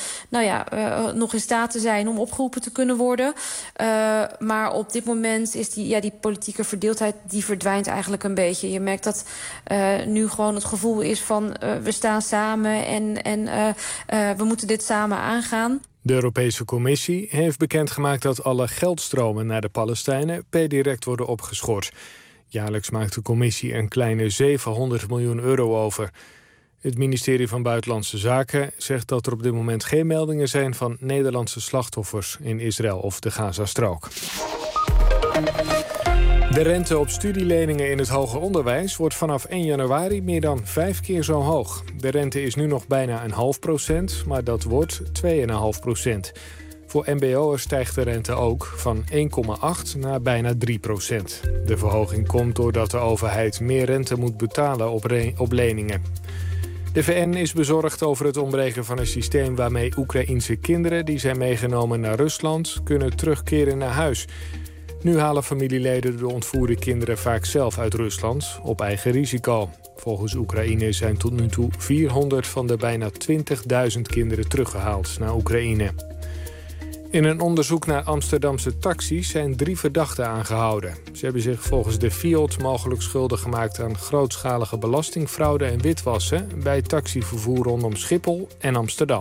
nog in staat te zijn om opgeroepen te kunnen worden. Maar op dit moment is die politieke verdeeldheid die verdwijnt eigenlijk een beetje. Je merkt dat nu gewoon het gevoel is van we staan samen en we moeten dit samen aangaan. De Europese Commissie heeft bekendgemaakt dat alle geldstromen naar de Palestijnen per direct worden opgeschort. Jaarlijks maakt de Commissie een kleine 700 miljoen euro over. Het ministerie van Buitenlandse Zaken zegt dat er op dit moment geen meldingen zijn van Nederlandse slachtoffers in Israël of de Gazastrook. De rente op studieleningen in het hoger onderwijs wordt vanaf 1 januari meer dan 5 keer zo hoog. De rente is nu nog bijna 0,5%, maar dat wordt 2,5%. Voor mbo'ers stijgt de rente ook van 1,8 naar bijna 3%. De verhoging komt doordat de overheid meer rente moet betalen op leningen. De VN is bezorgd over het ontbreken van een systeem waarmee Oekraïense kinderen die zijn meegenomen naar Rusland kunnen terugkeren naar huis. Nu halen familieleden de ontvoerde kinderen vaak zelf uit Rusland, op eigen risico. Volgens Oekraïne zijn tot nu toe 400 van de bijna 20.000 kinderen teruggehaald naar Oekraïne. In een onderzoek naar Amsterdamse taxis zijn 3 verdachten aangehouden. Ze hebben zich volgens de FIOD mogelijk schuldig gemaakt aan grootschalige belastingfraude en witwassen bij taxivervoer rondom Schiphol en Amsterdam.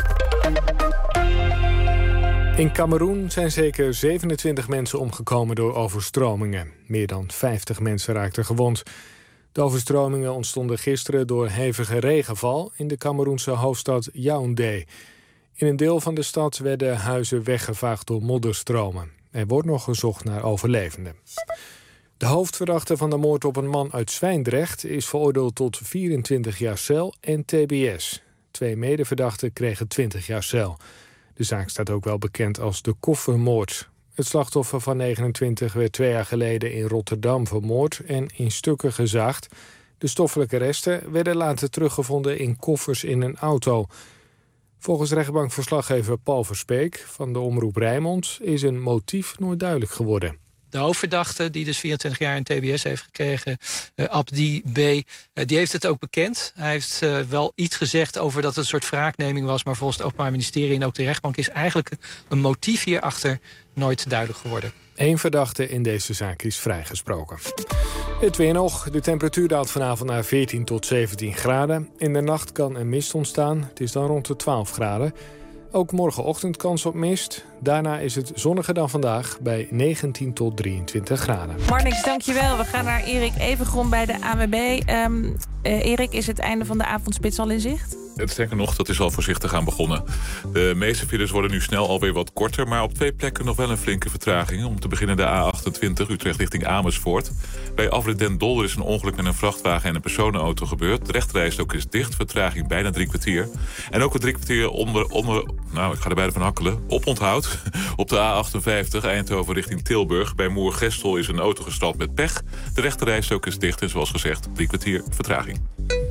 In Kameroen zijn zeker 27 mensen omgekomen door overstromingen. Meer dan 50 mensen raakten gewond. De overstromingen ontstonden gisteren door hevige regenval in de Kameroense hoofdstad Yaoundé. In een deel van de stad werden huizen weggevaagd door modderstromen. Er wordt nog gezocht naar overlevenden. De hoofdverdachte van de moord op een man uit Zwijndrecht is veroordeeld tot 24 jaar cel en tbs. 2 medeverdachten kregen 20 jaar cel. De zaak staat ook wel bekend als de koffermoord. Het slachtoffer van 29 werd 2 jaar geleden in Rotterdam vermoord en in stukken gezaagd. De stoffelijke resten werden later teruggevonden in koffers in een auto. Volgens rechtbankverslaggever Paul Verspeek van de Omroep Rijnmond is een motief nooit duidelijk geworden. De hoofdverdachte, die dus 24 jaar in tbs heeft gekregen, Abdi B., die heeft het ook bekend. Hij heeft wel iets gezegd over dat het een soort wraakneming was, maar volgens het Openbaar Ministerie en ook de rechtbank is eigenlijk een motief hierachter nooit duidelijk geworden. 1 verdachte in deze zaak is vrijgesproken. Het weer nog. De temperatuur daalt vanavond naar 14 tot 17 graden. In de nacht kan er mist ontstaan. Het is dan rond de 12 graden. Ook morgenochtend kans op mist. Daarna is het zonniger dan vandaag bij 19 tot 23 graden. Marnix, dankjewel. We gaan naar Erik Evengroen bij de ANWB. Erik, is het einde van de avondspits al in zicht? Sterker nog, dat is al voorzichtig aan begonnen. De meeste files worden nu snel alweer wat korter, maar op 2 plekken nog wel een flinke vertraging. Om te beginnen de A28, Utrecht richting Amersfoort. Bij afrit Den Dolder is een ongeluk met een vrachtwagen en een personenauto gebeurd. De rechterrijstok is dicht, vertraging bijna 3 kwartier. En ook een 3 kwartier ik ga er bijna van hakkelen, oponthoud. Op de A58, Eindhoven richting Tilburg. Bij Moergestel is een auto gestrand met pech. De rechterrijstok is dicht en zoals gezegd 3 kwartier vertraging.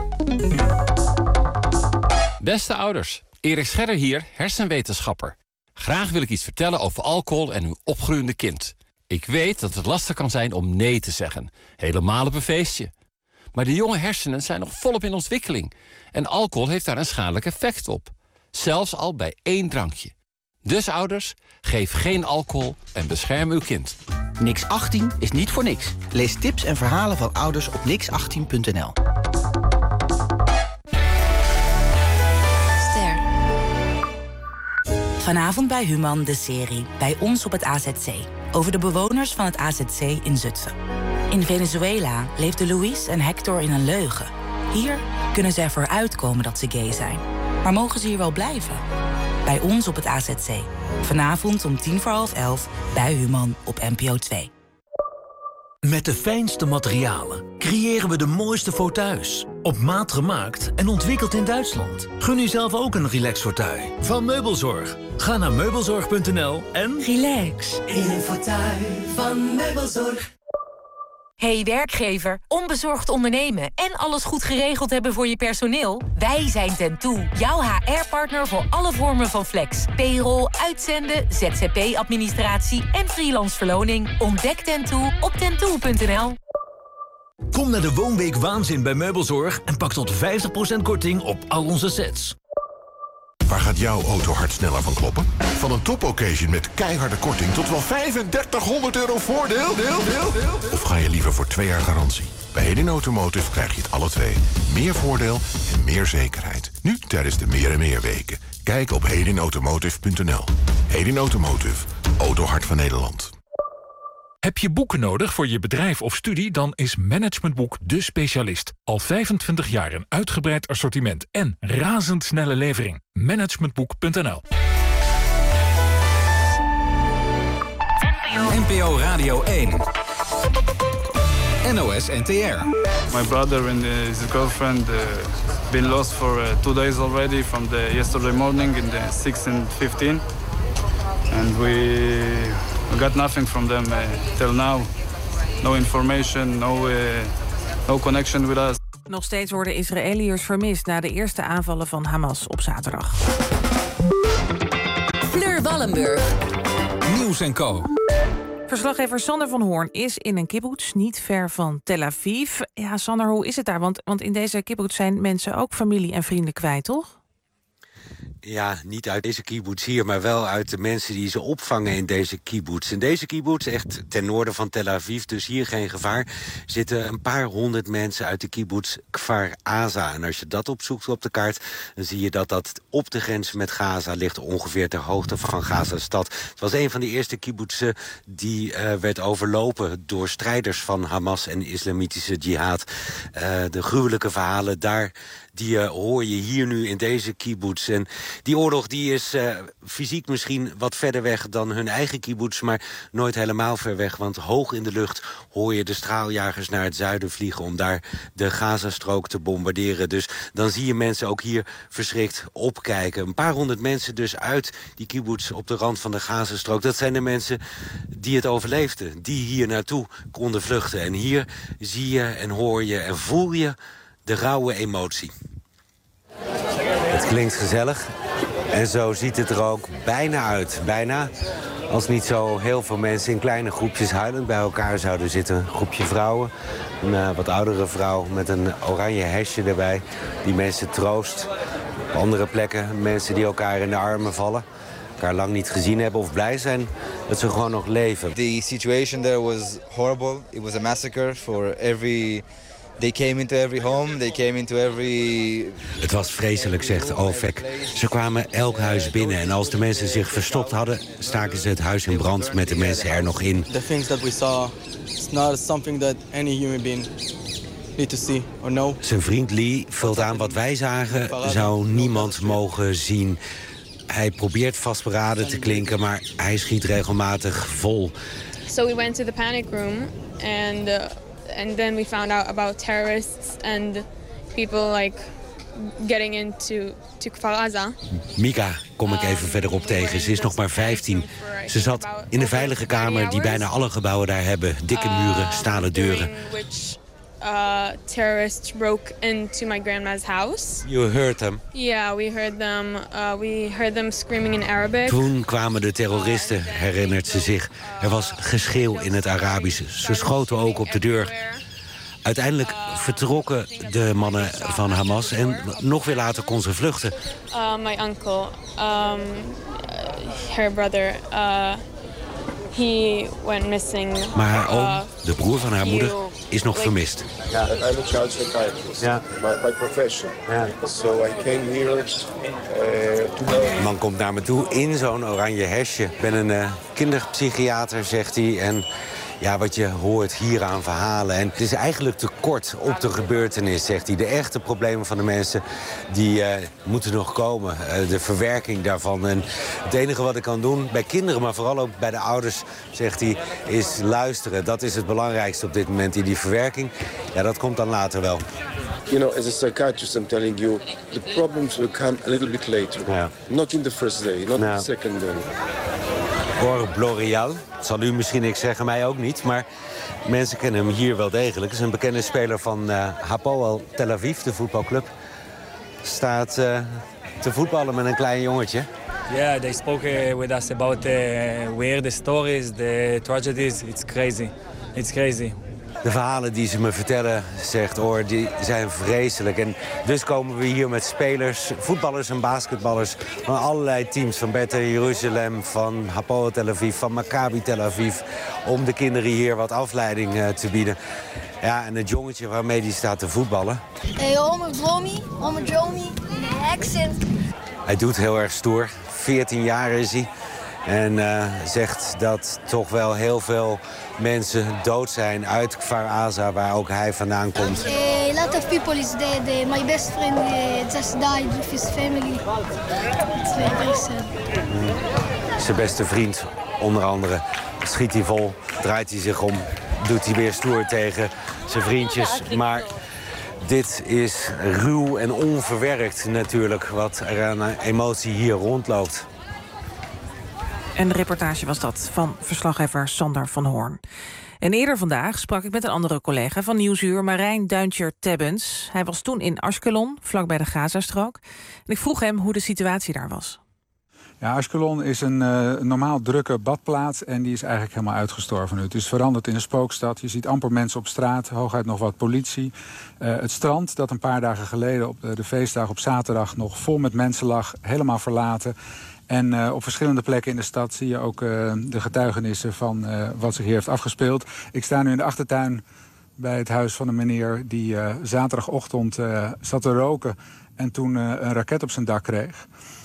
Beste ouders, Erik Scherder hier, hersenwetenschapper. Graag wil ik iets vertellen over alcohol en uw opgroeiende kind. Ik weet dat het lastig kan zijn om nee te zeggen, helemaal op een feestje. Maar de jonge hersenen zijn nog volop in ontwikkeling. En alcohol heeft daar een schadelijk effect op. Zelfs al bij 1 drankje. Dus ouders, geef geen alcohol en bescherm uw kind. Nix 18 is niet voor niks. Lees tips en verhalen van ouders op nix18.nl. Vanavond bij Human de serie Bij ons op het AZC. Over de bewoners van het AZC in Zutphen. In Venezuela leefden Luis en Hector in een leugen. Hier kunnen ze ervoor uitkomen dat ze gay zijn. Maar mogen ze hier wel blijven? Bij ons op het AZC. Vanavond om 11:10 bij Human op NPO 2. Met de fijnste materialen creëren we de mooiste fauteuils. Op maat gemaakt en ontwikkeld in Duitsland. Gun u zelf ook een relax fauteuil van Meubelzorg. Ga naar meubelzorg.nl en relax in een fauteuil van Meubelzorg. Hey werkgever, onbezorgd ondernemen en alles goed geregeld hebben voor je personeel? Wij zijn Tentoe, jouw HR-partner voor alle vormen van flex. Payroll, uitzenden, ZZP-administratie en freelance verloning. Ontdek Tentoe op tentoe.nl. Kom naar de Woonweek Waanzin bij Meubelzorg en pak tot 50% korting op al onze sets. Waar gaat jouw auto hard sneller van kloppen? Van een top-occasion met keiharde korting tot wel €3500 voordeel? Of ga je liever voor 2 jaar garantie? Bij Hedin Automotive krijg je het alle 2. Meer voordeel en meer zekerheid. Nu tijdens de Meer en Meer weken. Kijk op hedinautomotive.nl. Hedin Automotive. Autohart van Nederland. Heb je boeken nodig voor je bedrijf of studie? Dan is Managementboek de specialist. Al 25 jaar een uitgebreid assortiment en razendsnelle levering. Managementboek.nl. NPO Radio 1. NOS NTR. My brother and his girlfriend been lost for 2 days already from the yesterday morning in the 6 and 15. And we got nothing from them till now. No information, no connection with us. Nog steeds worden Israëliërs vermist na de eerste aanvallen van Hamas op zaterdag. Fleur Wallenburg. Nieuws & Co. Verslaggever Sander van Hoorn is in een kibbutz niet ver van Tel Aviv. Ja, Sander, hoe is het daar? Want in deze kibbutz zijn mensen ook familie en vrienden kwijt, toch? Ja, niet uit deze kibbutz hier, maar wel uit de mensen die ze opvangen in deze kibbutz. In deze kibbutz, echt ten noorden van Tel Aviv, dus hier geen gevaar, zitten een paar honderd mensen uit de kibbutz Kfar Aza. En als je dat opzoekt op de kaart, dan zie je dat dat op de grens met Gaza ligt, ongeveer ter hoogte van Gaza-stad. Het was een van de eerste kibbutzen die werd overlopen door strijders van Hamas en Islamitische Jihad. De gruwelijke verhalen daar, die hoor je hier nu in deze kibbutz. En die oorlog die is fysiek misschien wat verder weg dan hun eigen kibbutz, maar nooit helemaal ver weg. Want hoog in de lucht hoor je de straaljagers naar het zuiden vliegen om daar de Gazastrook te bombarderen. Dus dan zie je mensen ook hier verschrikt opkijken. Een paar honderd mensen dus uit die kibbutz op de rand van de Gazastrook. Dat zijn de mensen die het overleefden, die hier naartoe konden vluchten. En hier zie je en hoor je en voel je de rauwe emotie. Het klinkt gezellig en zo ziet het er ook bijna uit. Bijna als niet zo heel veel mensen in kleine groepjes huilend bij elkaar zouden zitten. Een groepje vrouwen, een wat oudere vrouw met een oranje hesje erbij, die mensen troost. Op andere plekken mensen die elkaar in de armen vallen, elkaar lang niet gezien hebben of blij zijn dat ze gewoon nog leven. The situation there was horrible. It was a massacre for every... They came into every home, they came into every... Het was vreselijk, zegt Ovek. Ze kwamen elk huis binnen en als de mensen zich verstopt hadden, staken ze het huis in brand met de mensen er nog in. The things that we saw, it's not something that any human being need to see or know. Zijn vriend Lee vult aan: wat wij zagen zou niemand mogen zien. Hij probeert vastberaden te klinken, maar hij schiet regelmatig vol. So we went to the panic room and then we found out about terrorists and people getting into Kfar Aza. Mika kom ik even verderop tegen. Ze is nog maar 15. Ze zat in de veilige kamer die bijna alle gebouwen daar hebben. Dikke muren, stalen deuren. Terrorists broke into my grandma's house. You heard them? Yeah, we heard them. We heard them screaming in Arabic. Toen kwamen de terroristen, herinnert ze zich. Er was geschreeuw in het Arabisch. Ze schoten ook op de deur. Uiteindelijk vertrokken de mannen van Hamas en nog weer later kon ze vluchten. My uncle, her brother, he went missing. Maar haar oom, de broer van haar moeder, is nog vermist. Ja, I'm a child psychiatrist. Ja. My profession. Ja. So I came here De man komt naar me toe in zo'n oranje hesje. Ik ben een kinderpsychiater, zegt hij. En ja, wat je hoort hier aan verhalen. En het is eigenlijk te kort op de gebeurtenis, zegt hij. De echte problemen van de mensen, die moeten nog komen. De verwerking daarvan. En het enige wat ik kan doen, bij kinderen, maar vooral ook bij de ouders, zegt hij, is luisteren. Dat is het belangrijkste op dit moment. Die verwerking, ja, dat komt dan later wel. You know, as a psychiatrist, I'm telling you, the problems will come a little bit later. Yeah. Not in the first day, not in the second day. Or Blorial, zal u misschien niks zeggen, mij ook niet, maar mensen kennen hem hier wel degelijk. Het is een bekende speler van Hapoel Tel Aviv, de voetbalclub. Staat te voetballen met een klein jongetje. Yeah, they spoke with us about where the stories, the tragedies. It's crazy. It's crazy. De verhalen die ze me vertellen, zegt Oor, die zijn vreselijk. En dus komen we hier met spelers, voetballers en basketballers van allerlei teams. Van Beta Jeruzalem, van Hapoel Tel Aviv, van Maccabi Tel Aviv. Om de kinderen hier wat afleiding te bieden. Ja, en het jongetje waarmee die staat te voetballen. Omer Dromi, accent. Hij doet heel erg stoer. 14 jaar is hij. En zegt dat toch wel heel veel mensen dood zijn uit Kfar Aza, waar ook hij vandaan komt. A lot of people is dead. My best friend just died with his family. It's very sad. Zijn beste vriend, onder andere, schiet hij vol, draait hij zich om, doet hij weer stoer tegen zijn vriendjes. Maar dit is ruw en onverwerkt natuurlijk, wat er aan emotie hier rondloopt. En de reportage was dat van verslaggever Sander van Hoorn. En eerder vandaag sprak ik met een andere collega van Nieuwsuur, Marijn Duintjer-Tebbens. Hij was toen in Ashkelon, vlakbij de Gazastrook. En ik vroeg hem hoe de situatie daar was. Ja, Ashkelon is een normaal drukke badplaats en die is eigenlijk helemaal uitgestorven nu. Het is veranderd in een spookstad. Je ziet amper mensen op straat, hooguit nog wat politie. Het strand, dat een paar dagen geleden op de feestdag op zaterdag nog vol met mensen lag, helemaal verlaten. En op verschillende plekken in de stad zie je ook de getuigenissen van wat zich hier heeft afgespeeld. Ik sta nu in de achtertuin bij het huis van een meneer die zaterdagochtend zat te roken en toen een raket op zijn dak kreeg.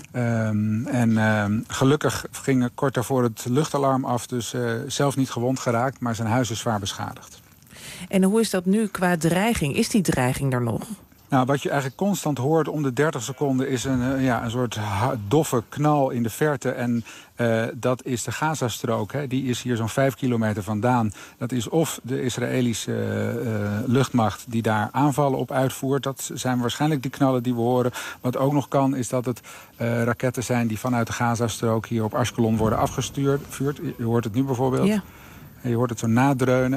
Gelukkig ging kort daarvoor het luchtalarm af, dus zelf niet gewond geraakt, maar zijn huis is zwaar beschadigd. En hoe is dat nu qua dreiging? Is die dreiging er nog? Nou, wat je eigenlijk constant hoort om de 30 seconden is een soort doffe knal in de verte. En dat is de Gazastrook. Hè. Die is hier zo'n 5 kilometer vandaan. Dat is of de Israëlische luchtmacht die daar aanvallen op uitvoert. Dat zijn waarschijnlijk die knallen die we horen. Wat ook nog kan is dat het raketten zijn die vanuit de Gazastrook hier op Ashkelon worden afgestuurd. Je hoort het nu bijvoorbeeld. Ja. Je hoort het zo nadreunen.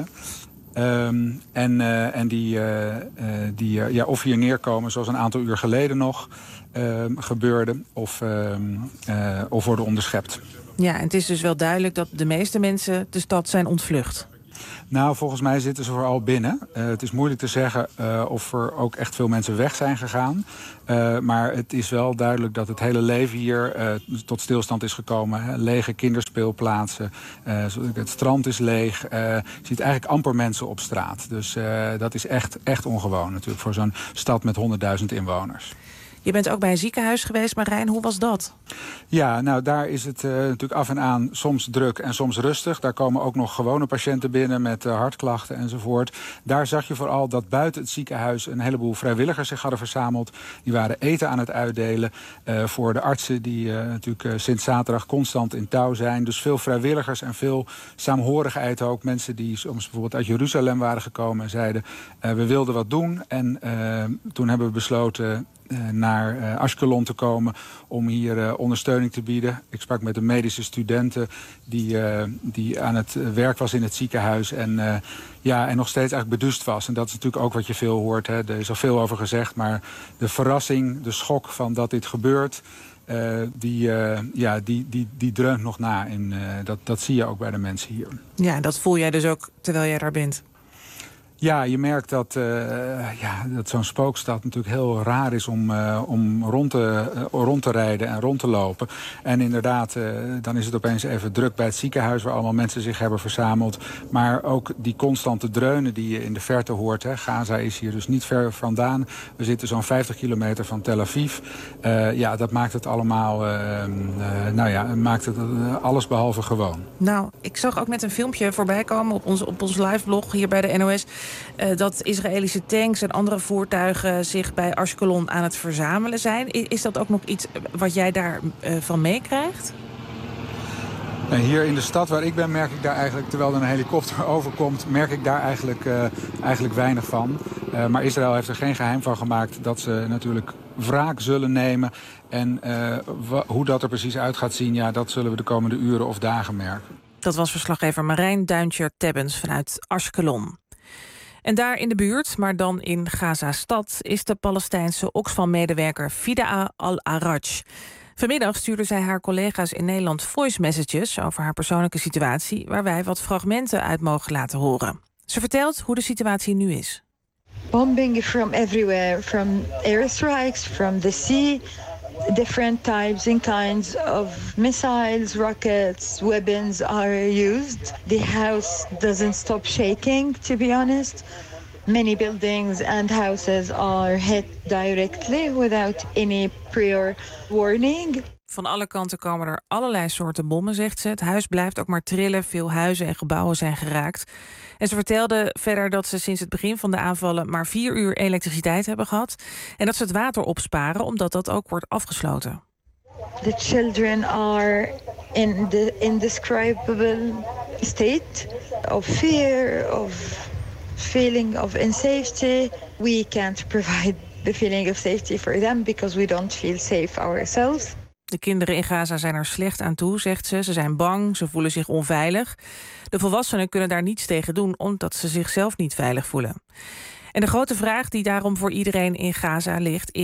Die of hier neerkomen, zoals een aantal uur geleden nog gebeurde, of worden onderschept. Ja, en het is dus wel duidelijk dat de meeste mensen de stad zijn ontvlucht. Nou, volgens mij zitten ze vooral binnen. Het is moeilijk te zeggen of er ook echt veel mensen weg zijn gegaan. Maar het is wel duidelijk dat het hele leven hier tot stilstand is gekomen. Hè. Lege kinderspeelplaatsen. Het strand is leeg. Je ziet eigenlijk amper mensen op straat. Dus dat is echt ongewoon natuurlijk voor zo'n stad met 100.000 inwoners. Je bent ook bij een ziekenhuis geweest, Marijn. Hoe was dat? Ja, nou daar is het natuurlijk af en aan soms druk en soms rustig. Daar komen ook nog gewone patiënten binnen met hartklachten enzovoort. Daar zag je vooral dat buiten het ziekenhuis een heleboel vrijwilligers zich hadden verzameld. Die waren eten aan het uitdelen voor de artsen die natuurlijk sinds zaterdag constant in touw zijn. Dus veel vrijwilligers en veel saamhorigheid ook. Mensen die soms bijvoorbeeld uit Jeruzalem waren gekomen en zeiden we wilden wat doen. En toen hebben we besloten naar Ashkelon te komen om hier ondersteuning te bieden. Ik sprak met een medische studenten die aan het werk was in het ziekenhuis en nog steeds eigenlijk beduust was. En dat is natuurlijk ook wat je veel hoort. Hè. Er is al veel over gezegd, maar de verrassing, de schok van dat dit gebeurt, die dreunt nog na. En dat zie je ook bij de mensen hier. Ja, dat voel jij dus ook terwijl jij daar bent. Ja, je merkt dat zo'n spookstad natuurlijk heel raar is om rond te rijden en rond te lopen. En inderdaad, dan is het opeens even druk bij het ziekenhuis waar allemaal mensen zich hebben verzameld. Maar ook die constante dreunen die je in de verte hoort. Hè. Gaza is hier dus niet ver vandaan. We zitten zo'n 50 kilometer van Tel Aviv. Dat maakt het allemaal, maakt het alles behalve gewoon. Nou, ik zag ook net een filmpje voorbij komen op ons liveblog hier bij de NOS. Dat Israëlische tanks en andere voertuigen zich bij Ashkelon aan het verzamelen zijn. Is dat ook nog iets wat jij daarvan meekrijgt? Hier in de stad waar ik ben merk ik daar eigenlijk, terwijl er een helikopter overkomt, merk ik daar eigenlijk weinig van. Maar Israël heeft er geen geheim van gemaakt dat ze natuurlijk wraak zullen nemen. En hoe dat er precies uit gaat zien, dat zullen we de komende uren of dagen merken. Dat was verslaggever Marijn Duintjer-Tebbens vanuit Ashkelon. En daar in de buurt, maar dan in Gaza-stad, is de Palestijnse Oxfam-medewerker Fida al-Araj. Vanmiddag stuurde zij haar collega's in Nederland voice messages over haar persoonlijke situatie, waar wij wat fragmenten uit mogen laten horen. Ze vertelt hoe de situatie nu is. Bombing from everywhere, from airstrikes, from the sea, different types and kinds of missiles, rockets, weapons are used. The house doesn't stop shaking, to be honest. Many buildings and houses are hit directly without any prior warning. Van alle kanten komen er allerlei soorten bommen, zegt ze. Het huis blijft ook maar trillen. Veel huizen en gebouwen zijn geraakt. En ze vertelde verder dat ze sinds het begin van de aanvallen maar 4 uur elektriciteit hebben gehad. En dat ze het water opsparen, omdat dat ook wordt afgesloten. The children are in the indescribable state of fear, of feeling of insafety. We can't provide the feeling of safety for them because we don't feel safe ourselves. De kinderen in Gaza zijn er slecht aan toe, zegt ze. Ze zijn bang, ze voelen zich onveilig. De volwassenen kunnen daar niets tegen doen, omdat ze zichzelf niet veilig voelen. En de grote vraag die daarom voor iedereen in Gaza ligt is: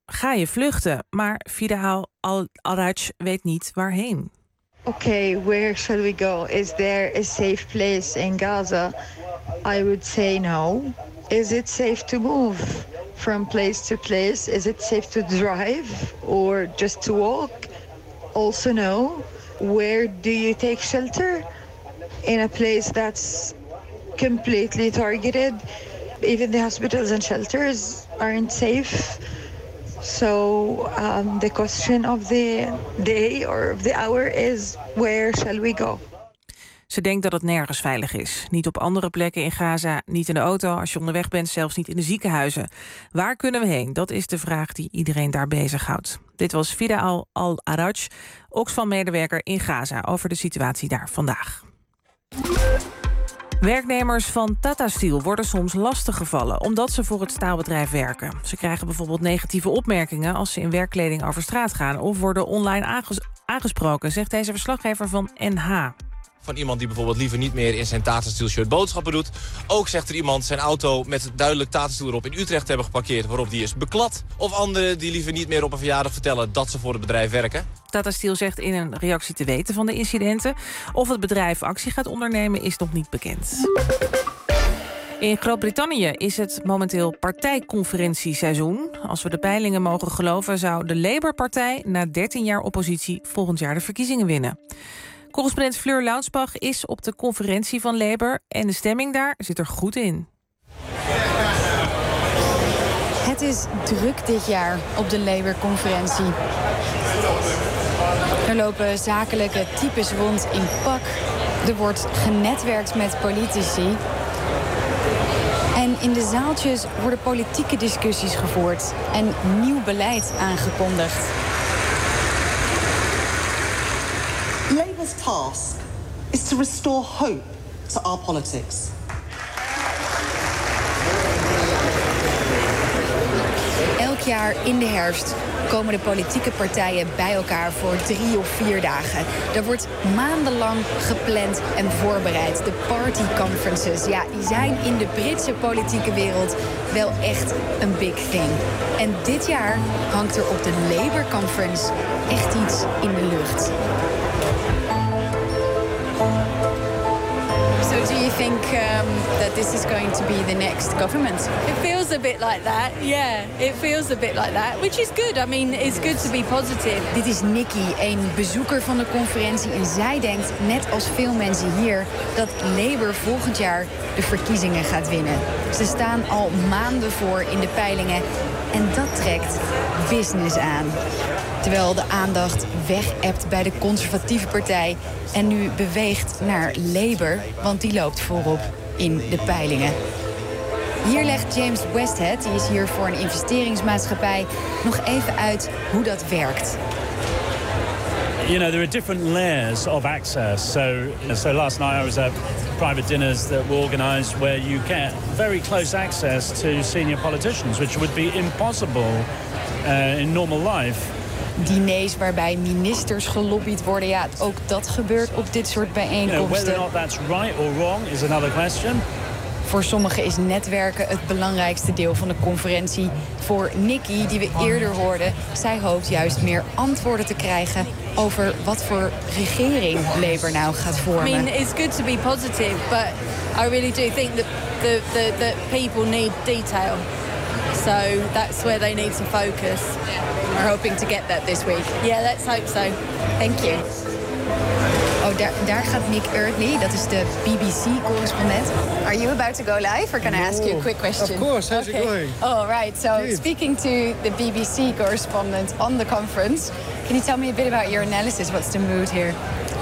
ga je vluchten. Maar Fida al-Araj weet niet waarheen. Okay, where shall we go? Is there a safe place in Gaza? I would say no. Is it safe to move from place to place? Is it safe to drive or just to walk? Also no. Where do you take shelter? In a place that's completely targeted. Even the hospitals and shelters aren't safe. So the question of the day or of the hour is, where shall we go? Ze denkt dat het nergens veilig is. Niet op andere plekken in Gaza, niet in de auto als je onderweg bent, zelfs niet in de ziekenhuizen. Waar kunnen we heen? Dat is de vraag die iedereen daar bezighoudt. Dit was Fida al-Araj, Oxfam-medewerker in Gaza, over de situatie daar vandaag. Werknemers van Tata Steel worden soms lastiggevallen omdat ze voor het staalbedrijf werken. Ze krijgen bijvoorbeeld negatieve opmerkingen als ze in werkkleding over straat gaan of worden online aangesproken, zegt deze verslaggever van NH. Van iemand die bijvoorbeeld liever niet meer in zijn Tata Steel shirt boodschappen doet. Ook zegt er iemand zijn auto met duidelijk Tata Steel erop in Utrecht hebben geparkeerd, waarop die is beklad. Of anderen die liever niet meer op een verjaardag vertellen dat ze voor het bedrijf werken. Tata Steel zegt in een reactie te weten van de incidenten. Of het bedrijf actie gaat ondernemen is nog niet bekend. In Groot-Brittannië is het momenteel partijconferentieseizoen. Als we de peilingen mogen geloven, zou de Labour-partij na 13 jaar oppositie volgend jaar de verkiezingen winnen. Correspondent Fleur Launsbach is op de conferentie van Labour en de stemming daar zit er goed in. Het is druk dit jaar op de Labour-conferentie. Er lopen zakelijke types rond in pak. Er wordt genetwerkt met politici. En in de zaaltjes worden politieke discussies gevoerd en nieuw beleid aangekondigd. Labour's task is to restore hope to our politics. Elk jaar in de herfst komen de politieke partijen bij elkaar voor 3 of 4 dagen. Er wordt maandenlang gepland en voorbereid. De party conferences, ja, die zijn in de Britse politieke wereld wel echt een big thing. En dit jaar hangt er op de Labour Conference echt iets in de lucht. So do you think that this is going to be the next government? It feels a bit like that, yeah. It feels a bit like that, which is good. I mean, it's good to be positive. Dit is Nikki, een bezoeker van de conferentie. En zij denkt, net als veel mensen hier, dat Labour volgend jaar de verkiezingen gaat winnen. Ze staan al maanden voor in de peilingen. En dat trekt business aan. Terwijl de aandacht weg-ebt bij de conservatieve partij en nu beweegt naar Labour, want die loopt voorop in de peilingen. Hier legt James Westhead, die is hier voor een investeringsmaatschappij, nog even uit hoe dat werkt. You know, there are different layers of access. So last night I was at private dinners that were organized where you get very close access to senior politicians, which would be impossible in normal life. Diners waarbij ministers gelobbyd worden, ja, ook dat gebeurt op dit soort bijeenkomsten. Whether or not that's right or wrong is another question. Voor sommigen is netwerken het belangrijkste deel van de conferentie. Voor Nikki, die we eerder hoorden, zij hoopt juist meer antwoorden te krijgen over wat voor regering Labour nou gaat vormen. I mean, it's good to be positive, but I really do think that the people need detail. So that's where they need to focus. We're hoping to get that this week. Yeah, let's hope so. Thank you. Oh, daar gaat Nick Eardley, dat is de BBC-correspondent. Are you about to go live, or can I ask you a quick question? Of course, how's it going? Oh, right. So, speaking to the BBC correspondent on the conference, can you tell me a bit about your analysis? What's the mood here?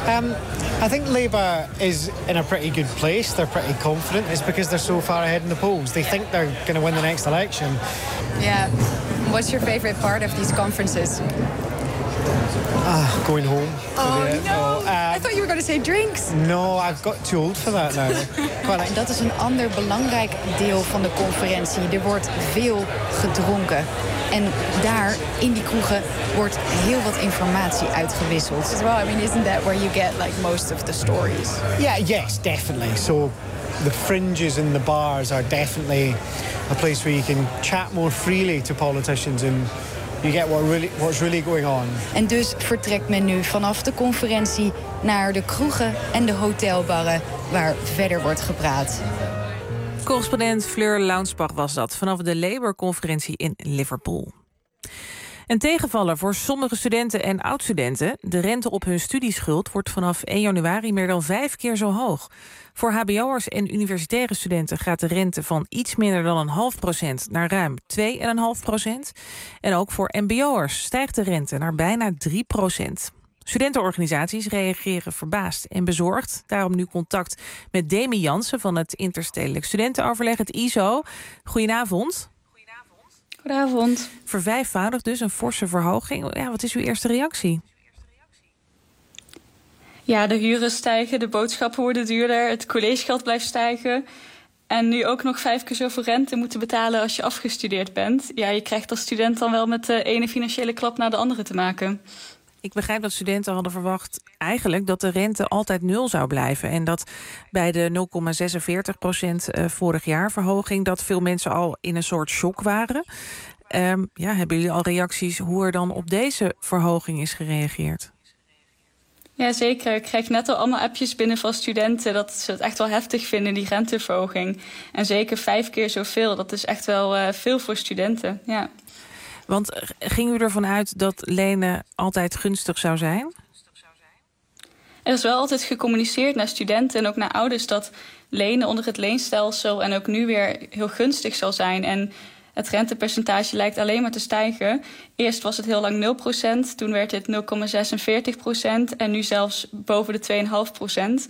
I think Labour is in a pretty good place. They're pretty confident. It's because they're so far ahead in the polls. They think they're going to win the next election. Yeah. What's your favorite part of these conferences? Going home. Oh, no. I thought you were going to say drinks. No, I've got too old for that now. En dat is een ander belangrijk deel van de conferentie. Er wordt veel gedronken. En daar, in die kroegen, wordt heel wat informatie uitgewisseld. As well, I mean, isn't that where you get like most of the stories? Yeah, yes, definitely. So the fringes and the bars are definitely a place where you can chat more freely to politicians and you get what's really going on. En dus vertrekt men nu vanaf de conferentie naar de kroegen en de hotelbarren waar verder wordt gepraat. Correspondent Fleur Launsbach was dat vanaf de Labour-conferentie in Liverpool. Een tegenvaller voor sommige studenten en oud-studenten. De rente op hun studieschuld wordt vanaf 1 januari meer dan 5 keer zo hoog. Voor hbo'ers en universitaire studenten gaat de rente van iets minder dan 0,5% naar ruim 2,5%. En ook voor mbo'ers stijgt de rente naar bijna 3%. Studentenorganisaties reageren verbaasd en bezorgd. Daarom nu contact met Demi Jansen van het Interstedelijk Studentenoverleg, het ISO. Goedenavond. Goedenavond. Vervijfvoudigd dus, een forse verhoging. Ja, wat is uw eerste reactie? Ja, de huren stijgen, de boodschappen worden duurder, het collegegeld blijft stijgen. En nu ook nog 5 keer zoveel rente moeten betalen als je afgestudeerd bent. Ja, je krijgt als student dan wel met de ene financiële klap naar de andere te maken. Ik begrijp dat studenten hadden verwacht eigenlijk dat de rente altijd 0 zou blijven. En dat bij de 0,46% vorig jaar verhoging, dat veel mensen al in een soort shock waren. Hebben jullie al reacties hoe er dan op deze verhoging is gereageerd? Ja, zeker. Ik krijg net al allemaal appjes binnen van studenten dat ze het echt wel heftig vinden, die renteverhoging. En zeker 5 keer zoveel. Dat is echt wel veel voor studenten, ja. Want ging u ervan uit dat lenen altijd gunstig zou zijn? Er is wel altijd gecommuniceerd naar studenten en ook naar ouders dat lenen onder het leenstelsel en ook nu weer heel gunstig zal zijn. En het rentepercentage lijkt alleen maar te stijgen. Eerst was het heel lang 0%, toen werd het 0,46% en nu zelfs boven de 2,5%.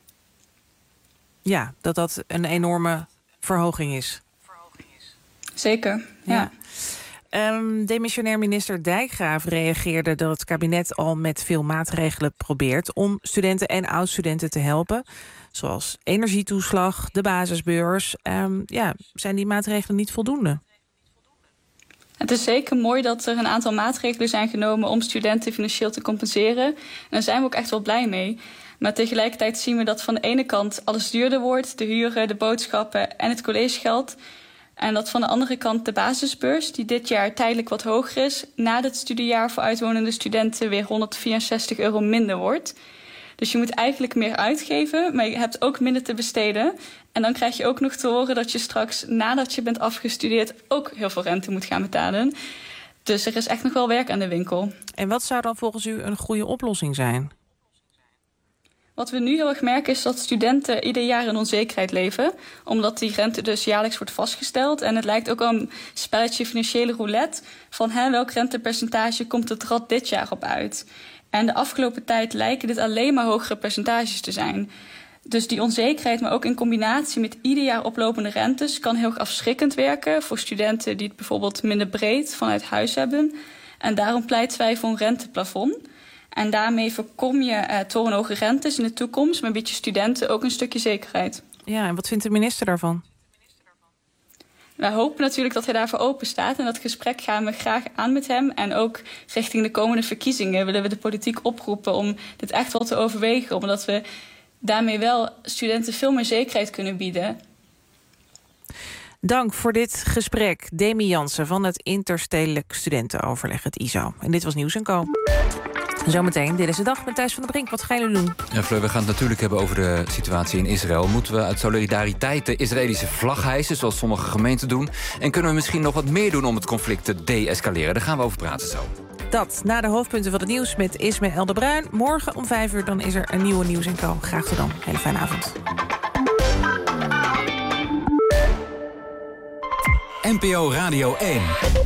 Ja, dat een enorme verhoging is. Zeker, ja. Demissionair minister Dijkgraaf reageerde dat het kabinet al met veel maatregelen probeert om studenten en oud-studenten te helpen. Zoals energietoeslag, de basisbeurs. Zijn die maatregelen niet voldoende? Het is zeker mooi dat er een aantal maatregelen zijn genomen om studenten financieel te compenseren. En daar zijn we ook echt wel blij mee. Maar tegelijkertijd zien we dat van de ene kant alles duurder wordt. De huren, de boodschappen en het collegegeld. En dat van de andere kant de basisbeurs, die dit jaar tijdelijk wat hoger is, na dit studiejaar voor uitwonende studenten weer €164 minder wordt. Dus je moet eigenlijk meer uitgeven, maar je hebt ook minder te besteden. En dan krijg je ook nog te horen dat je straks, nadat je bent afgestudeerd, ook heel veel rente moet gaan betalen. Dus er is echt nog wel werk aan de winkel. En wat zou dan volgens u een goede oplossing zijn? Wat we nu heel erg merken is dat studenten ieder jaar in onzekerheid leven. Omdat die rente dus jaarlijks wordt vastgesteld. En het lijkt ook al een spelletje financiële roulette. Van welk rentepercentage komt het rad dit jaar op uit? En de afgelopen tijd lijken dit alleen maar hogere percentages te zijn. Dus die onzekerheid, maar ook in combinatie met ieder jaar oplopende rentes, kan heel erg afschrikkend werken voor studenten die het bijvoorbeeld minder breed vanuit huis hebben. En daarom pleiten wij voor een renteplafond. En daarmee voorkom je torenhoge rentes in de toekomst, maar bied je studenten ook een stukje zekerheid. Ja, en wat vindt de minister daarvan? Wij hopen natuurlijk dat hij daarvoor open staat. En dat gesprek gaan we graag aan met hem. En ook richting de komende verkiezingen willen we de politiek oproepen om dit echt wel te overwegen. Omdat we daarmee wel studenten veel meer zekerheid kunnen bieden. Dank voor dit gesprek. Demi Jansen van het Interstedelijk Studentenoverleg, het ISO. En dit was Nieuws & Co. Zometeen, dit is de dag met Thijs van der Brink. Wat gaan jullie doen? Ja, Fleur, we gaan het natuurlijk hebben over de situatie in Israël. Moeten we uit solidariteit de Israëlische vlag hijsen, zoals sommige gemeenten doen? En kunnen we misschien nog wat meer doen om het conflict te de-escaleren? Daar gaan we over praten zo. Dat na de hoofdpunten van het nieuws met Ismaël de Bruin. Morgen om 5 uur dan is er een nieuwe Nieuws & Co. Graag tot dan. Hele fijne avond. NPO Radio 1.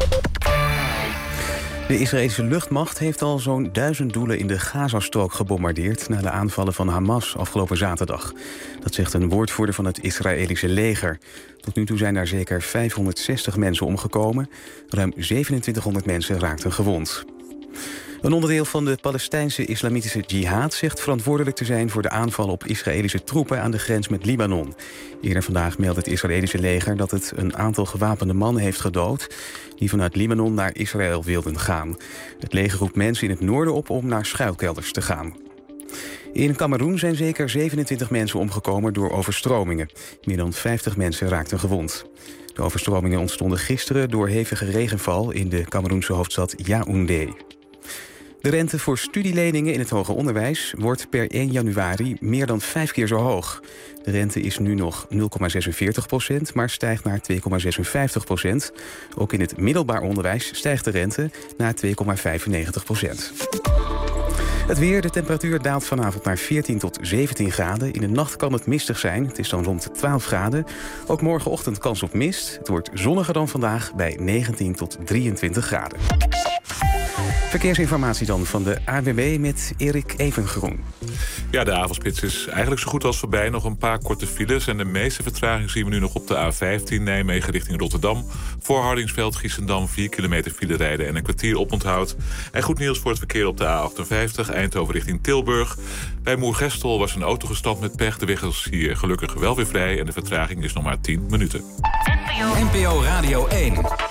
De Israëlische luchtmacht heeft al zo'n 1000 doelen in de Gazastrook gebombardeerd na de aanvallen van Hamas afgelopen zaterdag. Dat zegt een woordvoerder van het Israëlische leger. Tot nu toe zijn daar zeker 560 mensen omgekomen. Ruim 2700 mensen raakten gewond. Een onderdeel van de Palestijnse islamitische jihad zegt verantwoordelijk te zijn voor de aanvallen op Israëlische troepen aan de grens met Libanon. Eerder vandaag meldde het Israëlische leger dat het een aantal gewapende mannen heeft gedood die vanuit Libanon naar Israël wilden gaan. Het leger roept mensen in het noorden op om naar schuilkelders te gaan. In Kameroen zijn zeker 27 mensen omgekomen door overstromingen. Meer dan 50 mensen raakten gewond. De overstromingen ontstonden gisteren door hevige regenval in de Kameroense hoofdstad Yaoundé. De rente voor studieleningen in het hoger onderwijs wordt per 1 januari meer dan 5 keer zo hoog. De rente is nu nog 0,46%, maar stijgt naar 2,56%. Ook in het middelbaar onderwijs stijgt de rente naar 2,95%. Het weer, de temperatuur daalt vanavond naar 14 tot 17 graden. In de nacht kan het mistig zijn, het is dan rond 12 graden. Ook morgenochtend kans op mist. Het wordt zonniger dan vandaag bij 19 tot 23 graden. Verkeersinformatie dan van de ANWB met Erik Evengroen. Ja, de avondspits is eigenlijk zo goed als voorbij. Nog een paar korte files en de meeste vertraging zien we nu nog op de A15 Nijmegen richting Rotterdam. Voor Hardingsveld, Giessendam 4 kilometer file rijden en een kwartier oponthoud. En goed nieuws voor het verkeer op de A58 Eindhoven richting Tilburg. Bij Moergestel was een auto gestopt met pech. De weg is hier gelukkig wel weer vrij en de vertraging is nog maar 10 minuten. NPO Radio 1.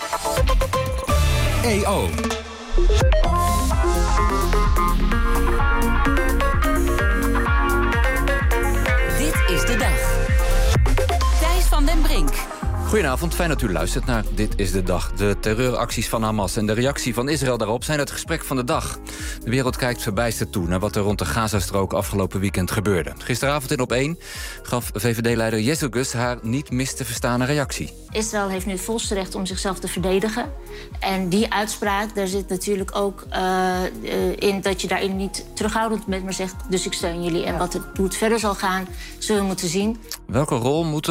EO. Dit is de dag. Thijs van den Brink. Goedenavond, fijn dat u luistert naar Dit is de Dag. De terreuracties van Hamas en de reactie van Israël daarop zijn het gesprek van de dag. De wereld kijkt verbijsterd toe naar wat er rond de Gazastrook afgelopen weekend gebeurde. Gisteravond in Op1 gaf VVD-leider Jezus haar niet mis te verstane reactie. Israël heeft nu het volste recht om zichzelf te verdedigen. En die uitspraak, daar zit natuurlijk ook in dat je daarin niet terughoudend bent, maar zegt, dus ik steun jullie. En hoe het verder zal gaan, zullen we moeten zien. Welke rol moeten